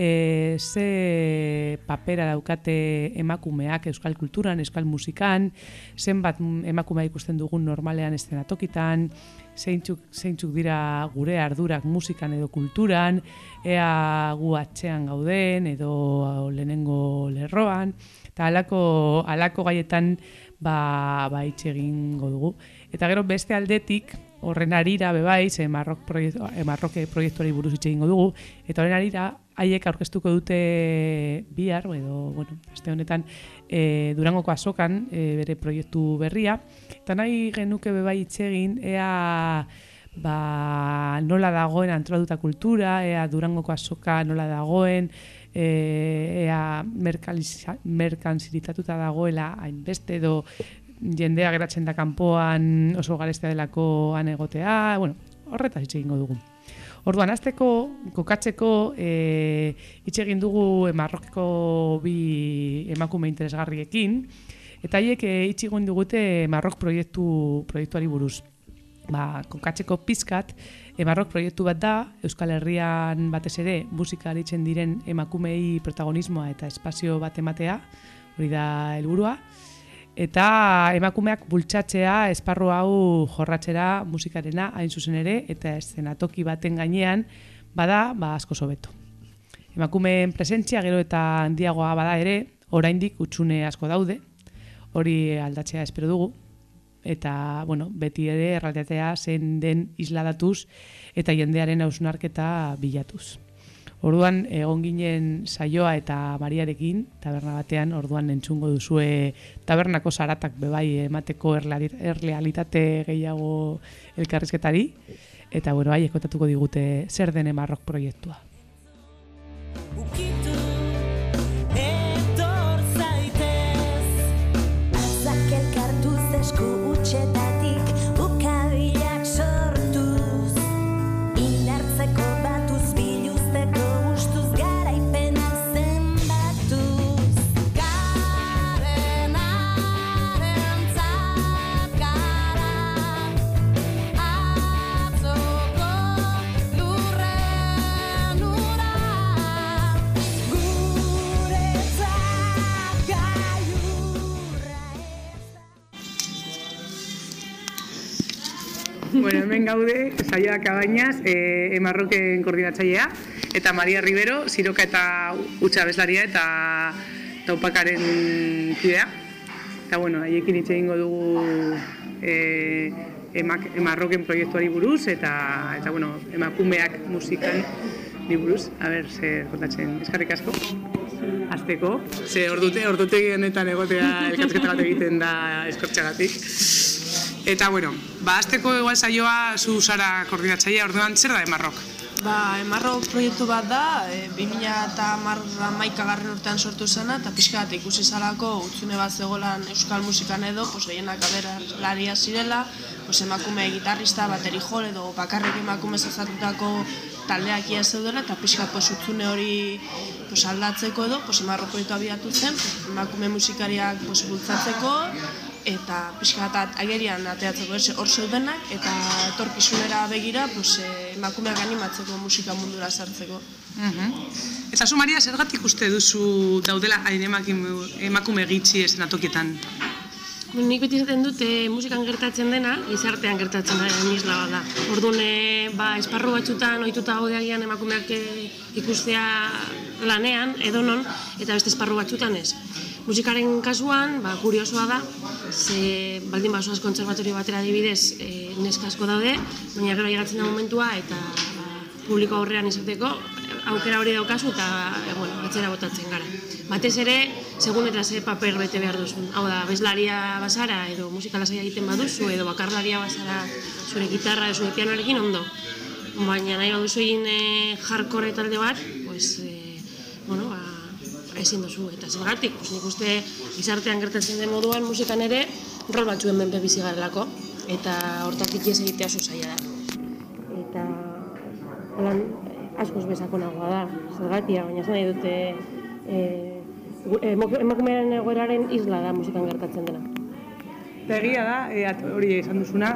ze papera daukate emakumeak euskal kulturan, euskal musikan, zenbat emakumea ikusten dugun normalean eszenatokitan, zeintzuk dira gure ardurak musikan edo kulturan, ea gu atzean gauden edo lehenengo lerroan, eta halako gaietan hitz egingo dugu. Eta gero beste aldetik, horren arira bebai, Emarrok proiektuari buruz hitz egingo dugu, eta horren arira haiek aurkeztuko dute bihar, edo, aste honetan, Durangoko azokan bere proiektu berria, eta nahi genuke bebai hitz egin, ea nola dagoen antolatuta kultura, ea Durangoko azoka nola dagoen, ea merkantzilitatuta dagoela hainbeste edo jendea geratzen da kanpoan oso garestea delako han egotea, horretaz hitz egingo dugu. Orduan, hasteko kokatzeko hitz egin dugu Emarrokeko bi emakume interesgarriekin, eta haiek hitz egin dugute Emarrok proiektuari buruz. Kokatzeko pizkat, Emarrok proiektu bat da, Euskal Herrian batez ere musika aritzen diren emakumei protagonismoa eta espazio bat ematea, hori da helburua, eta emakumeak bultzatzea esparru hau jorratzera musikarena hain zuzen ere, eta eszenatoki baten gainean bada asko hobeto. Emakumeen presentzia gero eta handiagoa bada ere, oraindik hutsune asko daude, hori aldatzea espero dugu, eta beti ere errealitatea zen den isladatuz eta jendearen hausnarketa bilatuz. Orduan egon ginen saioa eta Mariarekin, taberna batean, orduan entzungo duzue tabernako zaratak bebai emateko errealitate gehiago elkarrizketari, eta haiek kontatuko digute zer den Emarrok proiektua. Hemen gaude, saioak abainaz, Emarroken koordinatzailea, eta Maria Rivero, Siroka eta Ahotsa abeslaria eta Taupakaren kidea. Eta haiekin hitz egingo dugu Emarroken proiektuari buruz, eta emakumeak musikan buruz. A ber, zer kontatzen, eskerrik asko. Azteko, ze ordutegi honetan egotea elkarrizketa bat egiten da eskortxagatik. Eta, azteko igual saioa zu zara koordinatzailea, orduan zer da Emarrok? Emarrok proiektu bat da, 2011 urtean sortu zena, eta pixka bat ikusi zalako hutsune bat zegoelan euskal musikan edo, gehienak aberlaria zirela, emakume gitarrista, bateri jole edo bakarrik emakume zazatutako taldeak ia zeudela, eta pixka hutsune hori aldatzeko edo, Emarrok proiektu abiatu zen, emakume musikariak bultzatzeko, eta pixka bat agerian ateatzeko hor zeudenak, eta etorkizunera begira emakumeak animatzeko musika mundura sartzeko. Eta zu, Maria, zergatik uste duzu daudela hain emakume gitxi eszenatokietan? Nik beti izaten dut musikan gertatzen dena, gizartean gertatzen den isla bat da. Orduan, esparru batzutan ohituta gaudeagian emakumeak ikustea lanean, edonon, eta beste esparru batzutan ez. Musikaren kasuan, kuriosoa da, ze baldin basoaz kontserbatorio batera adibidez neska asko daude, baina gero llegatzen da momentua eta publiko aurrean izateko aukera hori daukazu eta atzera botatzen gara. Batez ere, segun eta ze paper bete behar duzun. Hau da, abeslaria bazara edo musika lasaia egiten baduzu edo bakarlaria bazara zure gitarra edo zure pianoarekin ondo. Baina nahi baduzu egin hardcore talde bat, ezin duzu. Eta zergatik, nik uste gizartean gertatzen den moduan musikan ere rol batzuen menpe bizi garelako. Eta hortatik ez egitea oso zaila da. Eta lan askoz besakonagoa da, zergatia, baina ez nahi dute emakumearen egoeraren isla da musikan gertatzen dela. Eta egia da, hori esan duzuna,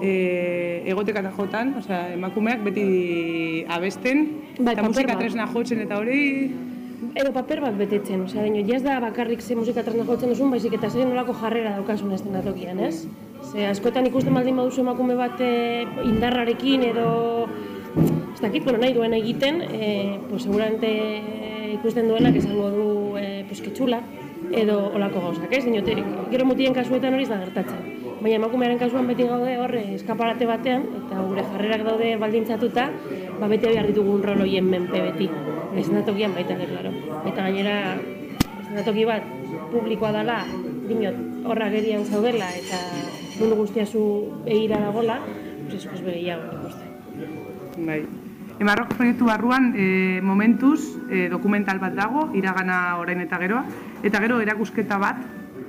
egotekata jotan, emakumeak beti abesten, eta musika tresna jotzen eta hori... Edo paper bat betetzen, ez da bakarrik ze musika tresna jotzen duzun, baizik eta zer nolako jarrera daukasun eszenatokian, ez? Askotan ikusten baldin baduzu emakume bat indarrarekin edo... Ez dakit, nahi duen egiten, seguramente ikusten duenak esango du ketxula edo olako gauzak, ez? Gero mutien kasuetan hori ez da gertatzen. Baina emakumearen kasuan beti gaude horre eskaparate batean, eta gure jarrerak daude baldintzatuta, bete behar ditugun rol horien menpe beti. Eszenatokian baita ere, klaro. Eta gainera, eszenatoki bat publikoa dela, horra gerian zaudela, eta mundu guztia zu egira dagoela, ez begehiago, ikusten. Bai. Emarrok proiektu barruan momentuz dokumental bat dago, iragana orain eta geroa, eta gero erakusketa bat,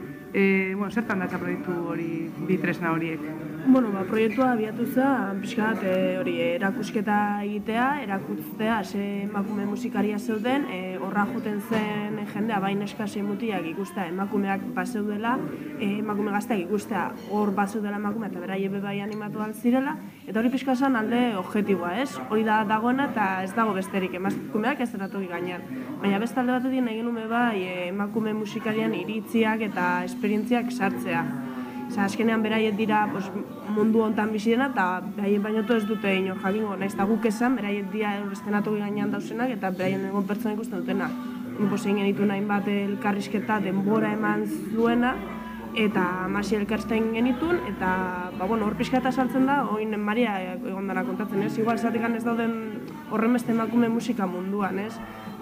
zertan datza proiektu hori, bi tresna horiek? Proiektua abiatu zen, pixkat erakusketa egitea, erakustea, ze emakume musikaria zeuden, horra joten zen jendea, bain eskasei mutiak ikustea, emakumeak bazeudela, emakume gazteak ikustea, hor bazeudela emakume eta beraie bebai animatu altzirela, eta hori pixka zen alde objektiboa, ez? Hori da dagoena eta ez dago besterik, emakumeak ez denatoki gainean. Baina beste alde batetik nahi genuen bai emakume musikarian iritziak eta esperientziak sartzea. Azkenean beraiet dira mundu hontan bizi dena eta beraien bainotu ez dute inor jakingo, nahiz eta guk esan, beraiet dira estenatoki gainean dauzenak eta beraien egon pertsona ikusten dutena. Egin genitu nahin bat elkarrizketa denbora eman zuena eta Masi elkarrizten genitun eta hor pixka eta saltzen da, oin Maria egon dara kontatzen, ez? Igual zatikan ez dauden horren beste emakume musika munduan, ez?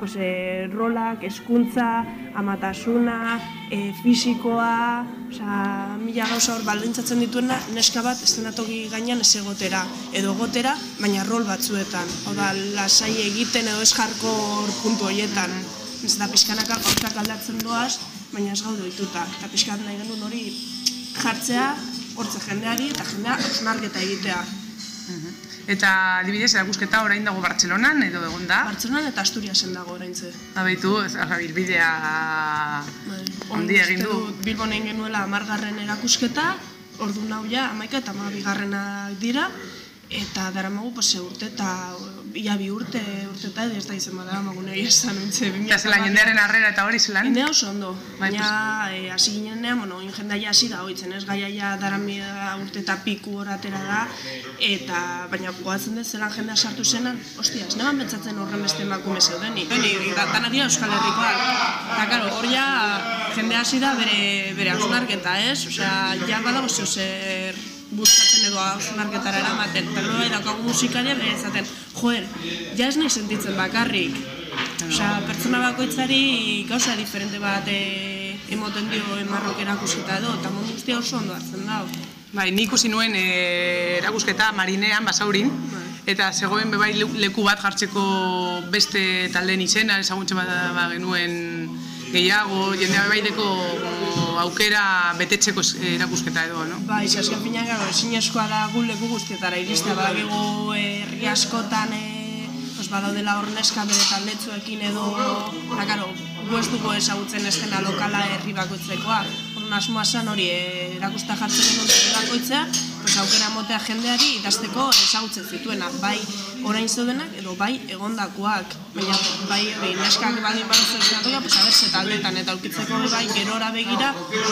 Rolak, hezkuntza, amatasuna, fisikoa, mila gauza hor baldintzatzen dituena, neska bat eszenatoki gainean ez egotera, edo egotera, baina rol batzuetan. Hau da, lasai egiten edo ez hardcore puntu horietan. Ez da pixkanaka gauzak aldatzen doaz, baina ez gaude dituta. Eta pixkat nahi genuen hori jartzea, hortze jendeari eta jendea hausnarketa egitea. Eta adibidez, erakusketa orain dago Bartzelonan edo egon da? Bartzelonan eta Asturiasen dago orain ze. Baitu, bilbidea ondia egin du. Bilbon egin genuela 10. erakusketa, ordu nau ja 11 eta 12 dira, eta daramagu urte eta ia 2 urte eta ez da izen bada magun egia esan ointze. Eta zelan jendearen arrera eta hori zelan? Jendea oso ondo, baina hasi ginenean, jendea hasi da hoitzen, ez gaia daramia urte eta piku horatera da, eta baina goatzen dut zelan jendea sartu zenan, ostia, ez neban betzatzen horren beste emakume zeudenik. Danak dira Euskal Herrikoak, eta karo, hor ja jendea hasi da bere hausnarketa, ez? Osea, ja badago zer bultzatzen edo hausnarketara eramaten, eta gero bai daukagu musikaria bere ezaten, joer, ja ez nahi sentitzen bakarrik. Osea, pertsona bakoitzari gauza diferente bat emoten dio Emarrok erakusketa edo, eta mundu guztia oso ondo hartzen dago. Bai, nik ikusi nuen erakusketa Marinean, Basaurin, eta zegoen bebai leku bat jartzeko beste taldeen izena, ezagutzen bat genuen gehiago, jendea bebaideko aukera betetzeko erakusketa edo, no? Bai, azken finak, ezinezkoa da gu leku guztietara iristea, badakigu herri askotan badaudela hor neska bere taldetzuekin edo, gu ez dugu ezagutzen eskena lokala herri bakoitzekoa. Asmoa zen hori erakusta jartzen genuen herri bakoitzea, aukera motea jendeari ikasteko ezagutzen zituena, bai orain zeudenak edo bai egondakoak, baina bai neskak baldin baduzu esnatoka, ze taldetan eta aurkitzeko bai gerora begira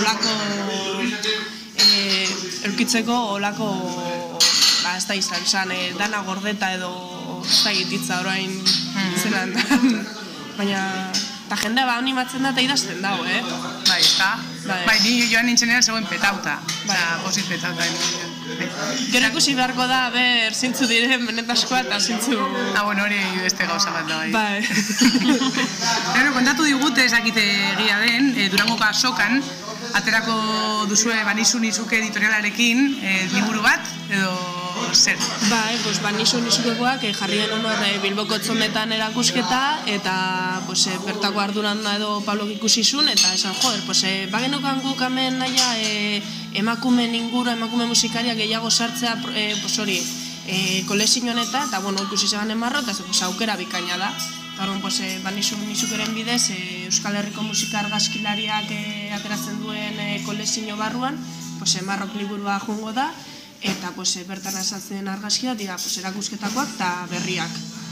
olako ez da izan, dana gordeta edo ez da egititza orain zelan, baina eta jendea animatzen da eta idazten dago, Bai, eta? Bai, ni joan nintzenean zegoen petauta, posit petauta. Gero ikusi beharko da, zintzu diren benetaskoa eta zintzu... Bueno, hori beste gauza bat da, bai. Bai. Kontatu digute, ezakite egia den, Durangoka sokan, aterako duzue Banizu Nizuke editorialarekin, liburu bat, edo zer? Bai, Banizu Nizukekoak jarri genuen Bilboko Tzometan erakusketa, eta bertako ardurana edo Pablok ikusizun, eta esan, bagenokan guk hemen naia emakume inguru, emakume musikaria gehiago sartzea, kolezioan eta ikusi zegan emarro, eta aukera bikaina da. Banizu Nizukeren bidez, Euskal Herriko musika argazkilariak ateratzen duen kolezio barruan, emarrok liburua joango da, eta bertan azaltzen argazkia dira erakusketakoak eta berriak.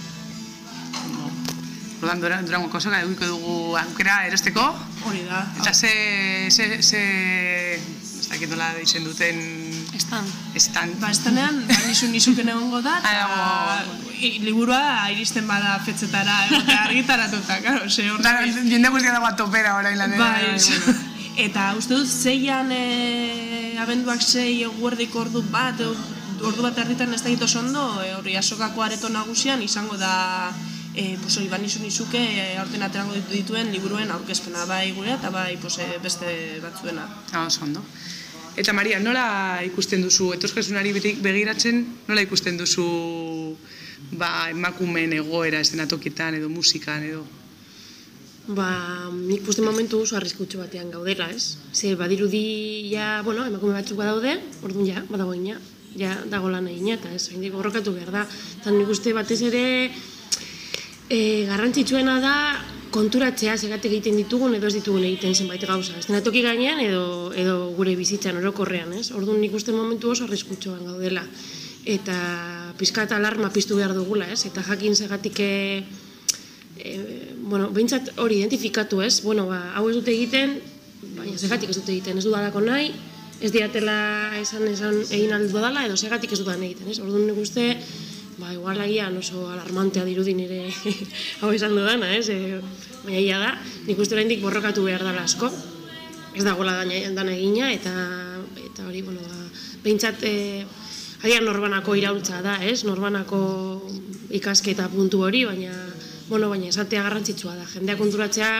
Durangoko soka edukiko dugu aukera erosteko. Hori da. Eta ez dakit nola deitzen duten... Estan. Estanean, Banizu Nizuken egongo da, eta liburua iristen bada fetzetara, argitaratuta, karo. Jende guztia dagoa topera orain lanera. Eta uste dut, 6an abenduak 6 eguerdiko ordu bat erditan ez da oso ondo, hori asokako areto nagusian izango da Banizu Nizuke aurten aterango dituen liburuen aurkezpena, bai gurea eta bai beste batzuena. Oso ondo. Eta Maria, nola ikusten duzu, etorkizunari begiratzen, nola ikusten duzu emakumeen egoera eszenatokietan edo musikan edo? Nik uste momentu oso arriskutsu batean gaudela, ez? Ze badirudi emakume batzuk badaude, orduan badago egina, dago lan egina, eta ez, haindik borrokatu behar da. Eta nik uste batez ere garrantzitsuena da konturatzea segatik egiten ditugun edo ez ditugun egiten zenbait gauza. Eszenatoki gainean edo gure bizitzan orokorrean, ez? Orduan nik uste momentu oso arriskutsuan gaudela. Eta pixka eta alarma piztu behar dugula, ez? Eta jakin segatik behintzat hori identifikatu, ez? Hau ez dute egiten, baina segatik ez dute egiten, ez dudalako nahi, ez diatela esan egin aldu dala edo segatik ez dudan egiten, ez? Orduan nik uste, igual agian oso alarmantea dirudi nire hau esan dudana, ez? Baina ia da, nik uste oraindik borrokatu behar dala asko, ez dagoela dana egina, eta hori, behintzat, agian norbanako iraultza da, ez? Norbanako ikasketa puntu hori, baina esatea garrantzitsua da. Jendea konturatzea,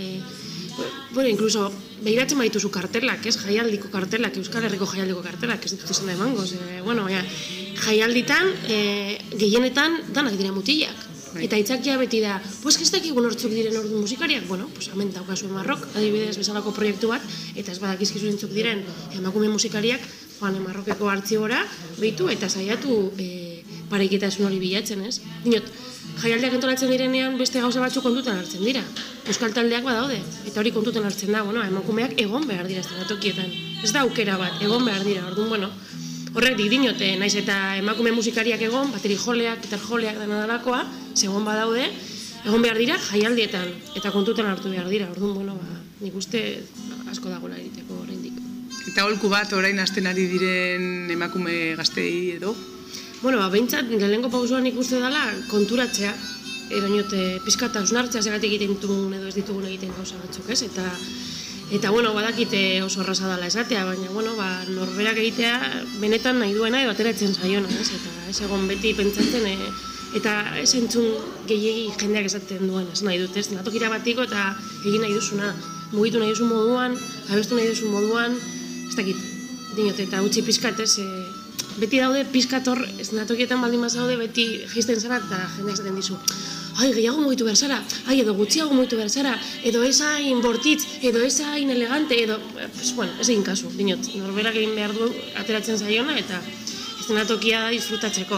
incluso behiratzen baituzu kartelak, ez? Jaialdiko kartelak, Euskal Herriko jaialdiko kartelak, ez ditut izan da emango, baina jaialditan, gehienetan, danak dira mutilak. Eta itzakia beti da, ez dakigun hortzuk diren ordu musikariak, hemen daukazu Emarrok, adibidez bezalako proiektu bat, eta ez badakizkizu zentzuk diren emakume musikariak, joan Emarrokeko artxibora behitu eta saiatu pareiketasun hori bilatzen, ez? Dinot, jaialdiak antolatzen direnean beste gauza batzuk kontutan hartzen dira. Euskal taldeak badaude, eta hori kontutan hartzen da, emakumeak egon behar dira eszenatokietan. Ez da aukera bat, egon behar dira, orduan, horretik dinote, naiz eta emakume musikariak egon, bateri joleak, gitar joleak dena dalakoa, segon badaude, egon behar dira jaialdietan, eta kontutan hartu behar dira, orduan, nik uste asko dagoela egiteko oraindik. Eta holku bat orain hasten ari diren emakume gaztei edo? Behintzat, lehenengo pausoan ikuste dela konturatzea, pixka eta hausnartzea segatik egiten ditugun edo ez ditugun egiten gauza batzuk, ez? Eta, badakite oso erraza dela esatea, baina, norberak egitea benetan nahi duena edo ateratzen zaiona, ez? Eta ez egon beti pentsatzen, eta ez entzun gehiegi jendeak esaten duena, ez nahi dut, ez? Natokira batiko eta egin nahi duzuna, mugitu nahi duzun moduan, abestu nahi duzun moduan, ez dakit, dinote, eta utzi pixkat, ez? Beti daude pizkator, eszenatokietan baldin bazaude, beti jisten zara eta jendeak esaten dizu. Gehiago mugitu behar zara, edo gutxiago mugitu behar zara, edo ez hain bortitz, edo ez hain elegante, edo... ez egin kasu, dinot, norberak egin behar du ateratzen zaiona eta eszenatokia da disfrutatzeko.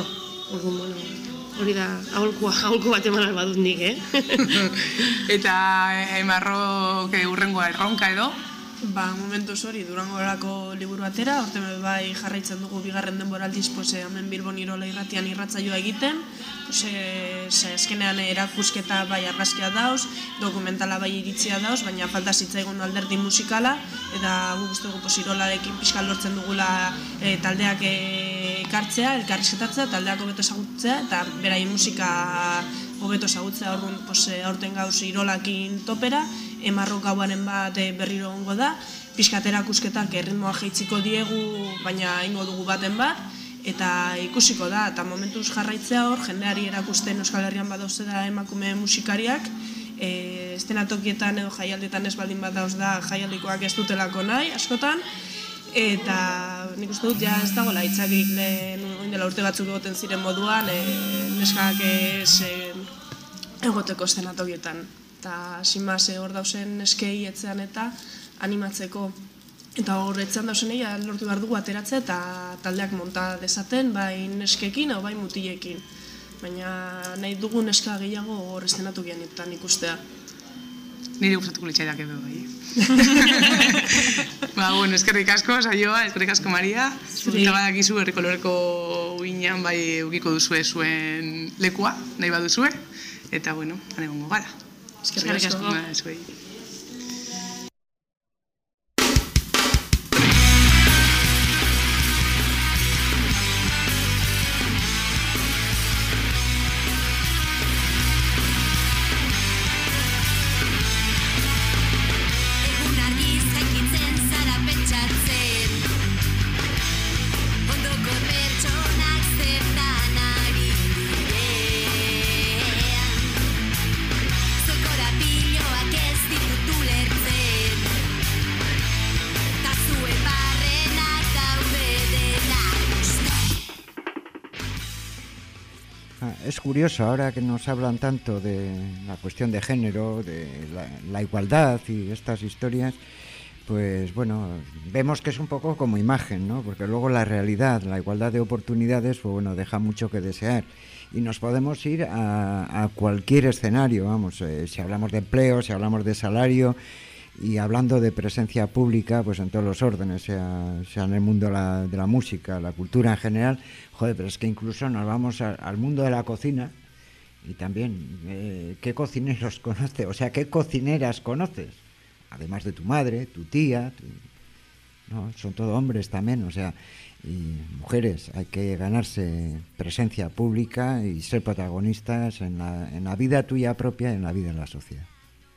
Hori da, aholku bat eman albadut nik, Eta Emarrok urrengoa erronka edo? Momentuz hori, Durangorako liburu atera, orte bai jarraitzen dugu bigarren denboraldiz, hemen Bilbon Irola irratian irratzaioa egiten, azkenean erakusketa bai argazkia dauz, dokumentala bai iritzia dauz, baina falta zitzaigun alderdi musikala, eta guzti dugu Irolarekin pixka lortzen dugula taldeak ekartzea, elkarrizketatzea, taldeak hobeto ezagutzea, eta beraien musika hobeto ezagutzea, orduan aurten gauz Irolakin topera, Emarrok gauaren bat berriro ongo da, pixkaterakusketak erritmoa jeitziko diegu, baina ingo dugu baten bat, eta ikusiko da, eta momentuz jarraitzea hor, jendeari erakusten Euskal Herrian badauzela emakume musikariak, estenatokietan edo jaialdietan ez baldin bat dauz da jaialdikoak ez dutelako nahi, askotan, eta nik uste dut, ja ez dagoela itzakik lehen dela urte batzuk egoten ziren moduan, neskak ez egoteko estenatokietan. Eta sinbaz hor dauzen neskei etzean eta animatzeko. Eta hor etzean dauzen lortu behar dugu ateratzea eta taldeak monta dezaten, bai neskekin edo bai mutilekin. Baina nahi dugu neska gehiago hor estenatokian ikustea. Nire gustatuko litxaidak edo bai. Bueno, eskerrik asko, saioa, eskerrik asko Maria. Eta badakizu herriko loreko uinean bai eukiko duzue zuen lekua, nahi baduzue. Eta bueno, anegongo gara. Eskerrik asko. Es curioso, ahora que nos hablan tanto de la cuestión de género, de la igualdad y estas historias, pues bueno, vemos que es un poco como imagen, ¿no? Porque luego la realidad, la igualdad de oportunidades, pues bueno, deja mucho que desear. Y nos podemos ir a cualquier escenario, vamos, si hablamos de empleo, si hablamos de salario, y hablando de presencia pública, pues en todos los órdenes, sea en el mundo de la música, la cultura en general, joder, pero es que incluso nos vamos al mundo de la cocina y también, ¿qué cocineros conoces? O sea, ¿qué cocineras conoces? Además de tu madre, tu tía, no, son todos hombres también, o sea, y mujeres, hay que ganarse presencia pública y ser protagonistas en la vida tuya propia y en la vida de la sociedad.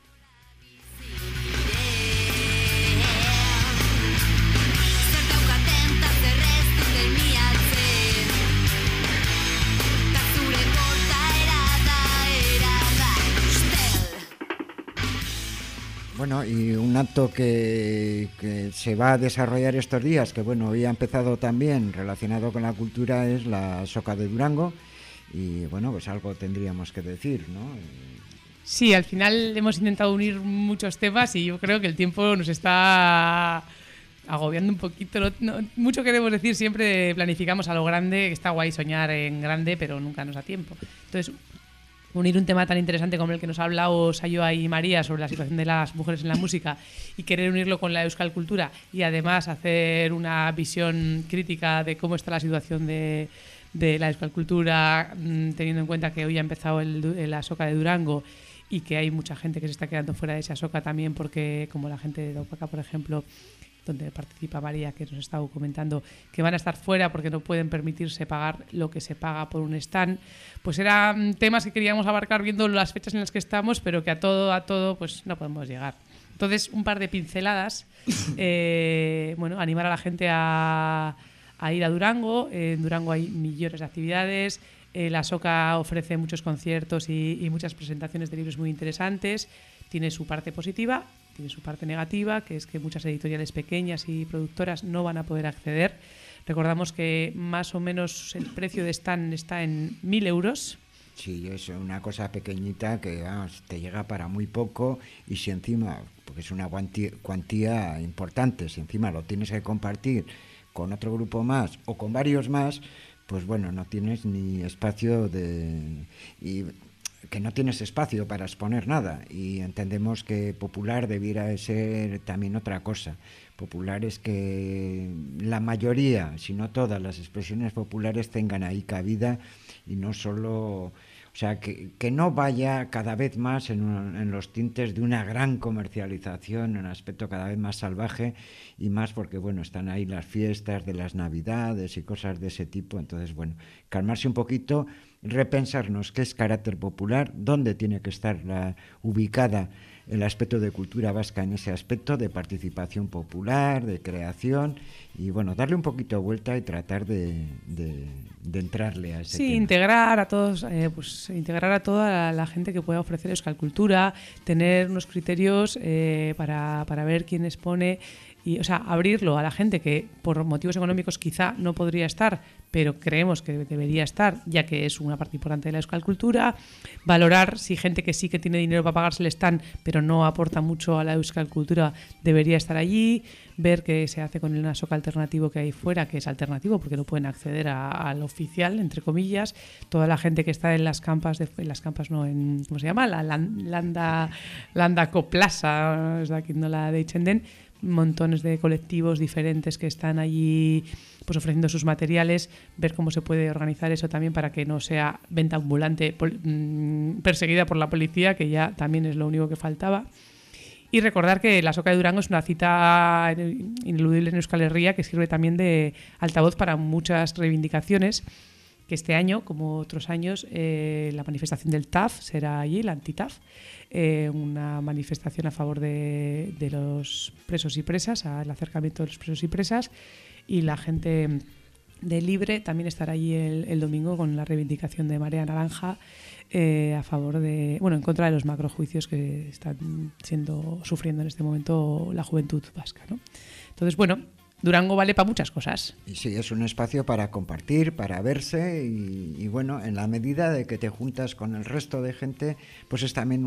Bueno, y un acto que se va a desarrollar estos días, que bueno, hoy ha empezado también relacionado con la cultura, es la Soca de Durango, y bueno, pues algo tendríamos que decir, ¿no? Sí, al final hemos intentado unir muchos temas y yo creo que el tiempo nos está agobiando un poquito. Mucho queremos decir, siempre planificamos a lo grande, que está guay soñar en grande, pero nunca nos da tiempo. Entonces, unir un tema tan interesante como el que nos ha hablado Sayoa y María sobre la situación de las mujeres en la música y querer unirlo con la euskal cultura y además hacer una visión crítica de cómo está la situación de la euskal cultura, teniendo en cuenta que hoy ha empezado la Soca de Durango y que hay mucha gente que se está quedando fuera de esa Soca también porque, como la gente de Opaca, por ejemplo, donde participa María, que nos está comentando, que van a estar fuera porque no pueden permitirse pagar lo que se paga por un stand, pues eran temas que queríamos abarcar viendo las fechas en las que estamos, pero que a todo pues no podemos llegar. Entonces, un par de pinceladas, bueno, animar a la gente a ir a Durango. En Durango hay millones de actividades, la Soca ofrece muchos conciertos y muchas presentaciones de libros muy interesantes, tiene su parte positiva, tiene su parte negativa, que es que muchas editoriales pequeñas y productoras no van a poder acceder. Recordamos que más o menos el precio de stand está en 1.000 euros. Sí, es una cosa pequeñita que vamos, te llega para muy poco y si encima, porque es una cuantía importante, si encima lo tienes que compartir con otro grupo más o con varios más, pues bueno, no tienes ni espacio que no tienes espacio para exponer nada y entendemos que popular debiera ser también otra cosa. Popular es que la mayoría, si no todas las expresiones populares tengan ahí cabida y no solo... O sea, que no vaya cada vez más en los tintes de una gran comercialización, en un aspecto cada vez más salvaje y más porque, bueno, están ahí las fiestas de las Navidades y cosas de ese tipo. Entonces, bueno, calmarse un poquito repensarnos qué es carácter popular, dónde tiene que estar ubicada el aspecto de cultura vasca en ese aspecto de participación popular, de creación, y bueno, darle un poquito de vuelta y tratar de entrarle a ese tema. Integrar a todos, integrar a toda la gente que pueda ofrecer euskal cultura, tener unos criterios para ver quién expone, y, o sea, abrirlo a la gente que por motivos económicos quizá no podría estar, pero creemos que debería estar, ya que es una parte importante de la euskal cultura. Valorar si gente que sí que tiene dinero para pagarse el stand, pero no aporta mucho a la euskal cultura, debería estar allí. Ver qué se hace con el asoca alternativo que hay fuera, que es alternativo porque no pueden acceder al oficial, entre comillas. Toda la gente que está en las campas, ¿cómo se llama? La Landako Plaza, es de aquí, no la de Itxenden. Montones de colectivos diferentes que están allí pues ofreciendo sus materiales, ver cómo se puede organizar eso también para que no sea venta ambulante perseguida por la policía, que ya también es lo único que faltaba. Y recordar que la Soca de Durango es una cita ineludible en Euskal Herria que sirve también de altavoz para muchas reivindicaciones, que este año, como otros años, la manifestación del TAF será allí, la anti-TAF, una manifestación a favor de los presos y presas, al acercamiento de los presos y presas, y la gente de Libre también estará allí el domingo con la reivindicación de Marea Naranja a favor de, en contra de los macrojuicios que están sufriendo en este momento la juventud vasca, ¿no? Entonces, Durango vale para muchas cosas. Y sí, es un espacio para compartir, para verse y en la medida de que te juntas con el resto de gente, pues es también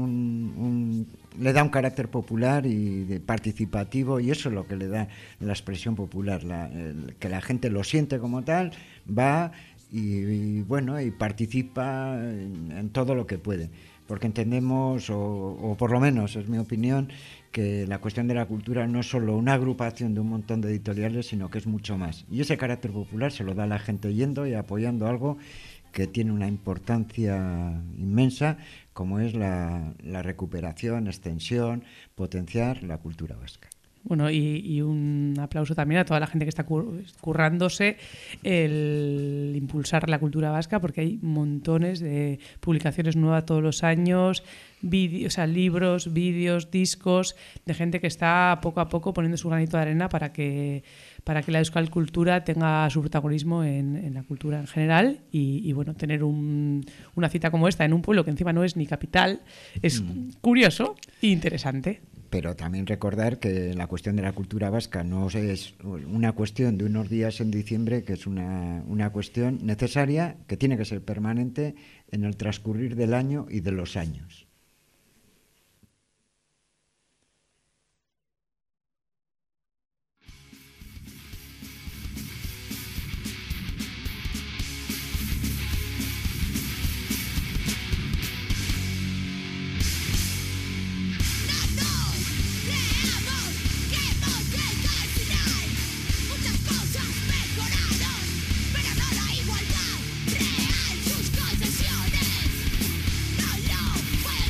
le da un carácter popular y participativo, y eso es lo que le da la expresión popular, que la gente lo siente como tal, va y participa en todo lo que puede. Porque entendemos, o por lo menos es mi opinión, que la cuestión de la cultura no es solo una agrupación de un montón de editoriales, sino que es mucho más. Y ese carácter popular se lo da a la gente yendo y apoyando algo que tiene una importancia inmensa, como es la recuperación, extensión, potenciar la cultura vasca. Y un aplauso también a toda la gente que está currándose el impulsar la cultura vasca, porque hay montones de publicaciones nuevas todos los años, libros, vídeos, discos, de gente que está poco a poco poniendo su granito de arena para que la euskal cultura tenga su protagonismo en la cultura en general y tener una cita como esta en un pueblo que encima no es ni capital es curioso e interesante. Pero también recordar que la cuestión de la cultura vasca no es una cuestión de unos días en diciembre, que es una cuestión necesaria, que tiene que ser permanente en el transcurrir del año y de los años. Real, sus concesiones no lo pueden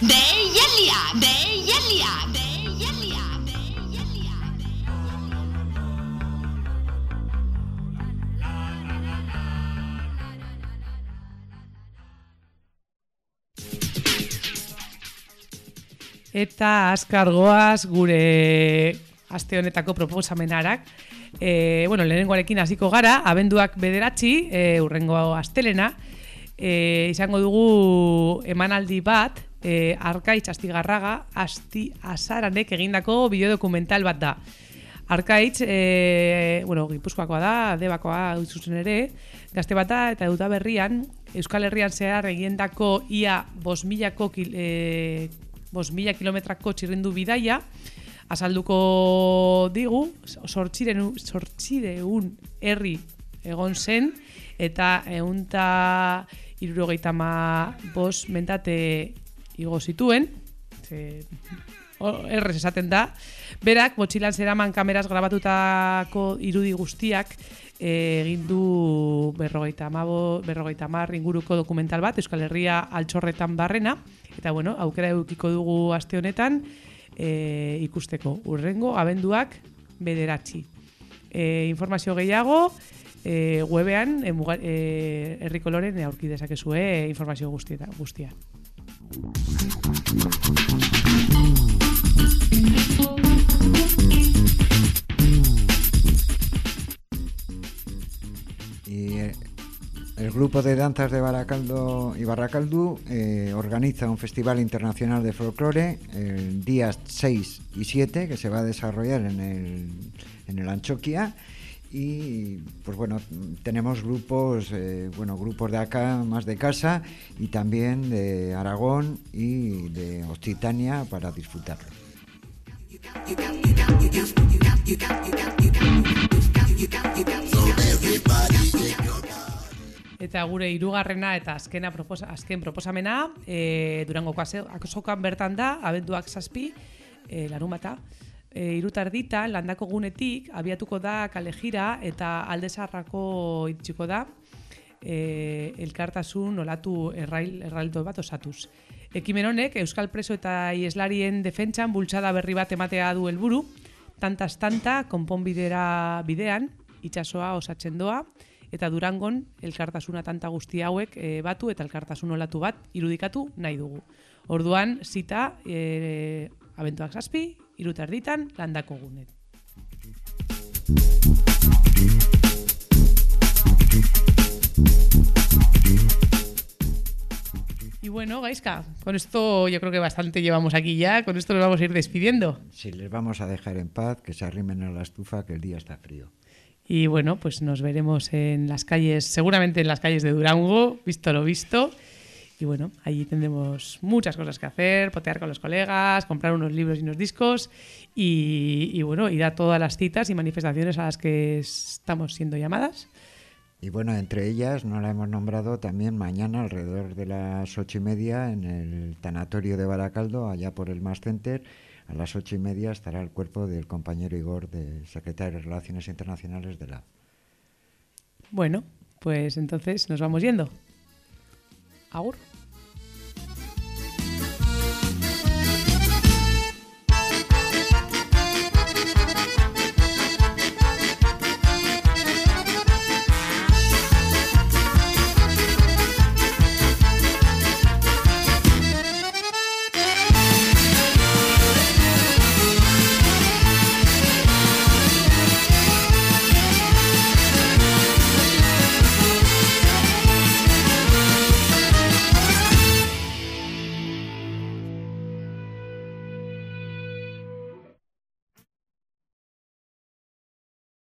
Eta azkar goaz gure aste honetako proposamenarak. Lehenengoarekin hasiko gara, abenduak 9, hurrengo astelena, izango dugu emanaldi bat, Arkaitz Astigarraga Azaranek egindako bideodokumental bat da. Arkaitz, Gipuzkoakoa da, Debakoa zuzen ere, gazte bat da, eta Udaberrian, Euskal Herrian zehar egindako ia 5.000 kilometrako txirrindu bidaia azalduko digu, 800 herri egon zen eta 175 mentate igo zituen, errez esaten da. Berak, motxilan zeraman kameraz grabatutako irudi guztiak egin du 50 inguruko dokumental bat, Euskal Herria altxorretan barrena, eta aukera edukiko dugu aste honetan ikusteko. Hurrengo abenduak 9. Informazio gehiago webean Herri Koloren aurki dezakezue informazio guztia. El grupo de danzas de Baracaldo y Baracaldo organiza un festival internacional de folclore el días 6 y 7 que se va a desarrollar en el Antxokia. Y tenemos grupos de acá más de casa y también de Aragón y de Occitania para disfrutarlo. Eta gure hirugarrena eta azken proposamena Durangoko azokan bertan da, abenduak 7, larunbata. 3:00 landako gunetik abiatuko da kalejira eta Alde Zaharrako iritsiko da elkartasun olatu erraldo bat osatuz. Ekimen honek euskal preso eta ieslarien defentsan bultzada berri bat ematea du helburu, tantaz tanta konponbidera bidean, itsasoa osatzen doa, eta Durangon elkartasuna tanta guzti hauek batu eta elkartasun olatu bat irudikatu nahi dugu. Orduan, zita abenduak 7, 3:00 landako gunet. Y bueno, Gaizka, con esto yo creo que bastante llevamos aquí ya, con esto nos vamos a ir despidiendo. Sí, les vamos a dejar en paz, que se arrimen a la estufa, que el día está frío. Y bueno, pues nos veremos en las calles, seguramente en las calles de Durango, visto lo visto. Y bueno, allí tendremos muchas cosas que hacer, potear con los colegas, comprar unos libros y unos discos y bueno, ir a todas las citas y manifestaciones a las que estamos siendo llamadas. Y bueno, entre ellas, no la hemos nombrado, también mañana alrededor de las 8:30 en el tanatorio de Baracaldo, allá por el Mass Center, a las 8:30 estará el cuerpo del compañero Igor, del secretario de Relaciones Internacionales de la. Bueno, pues entonces nos vamos yendo. Agur.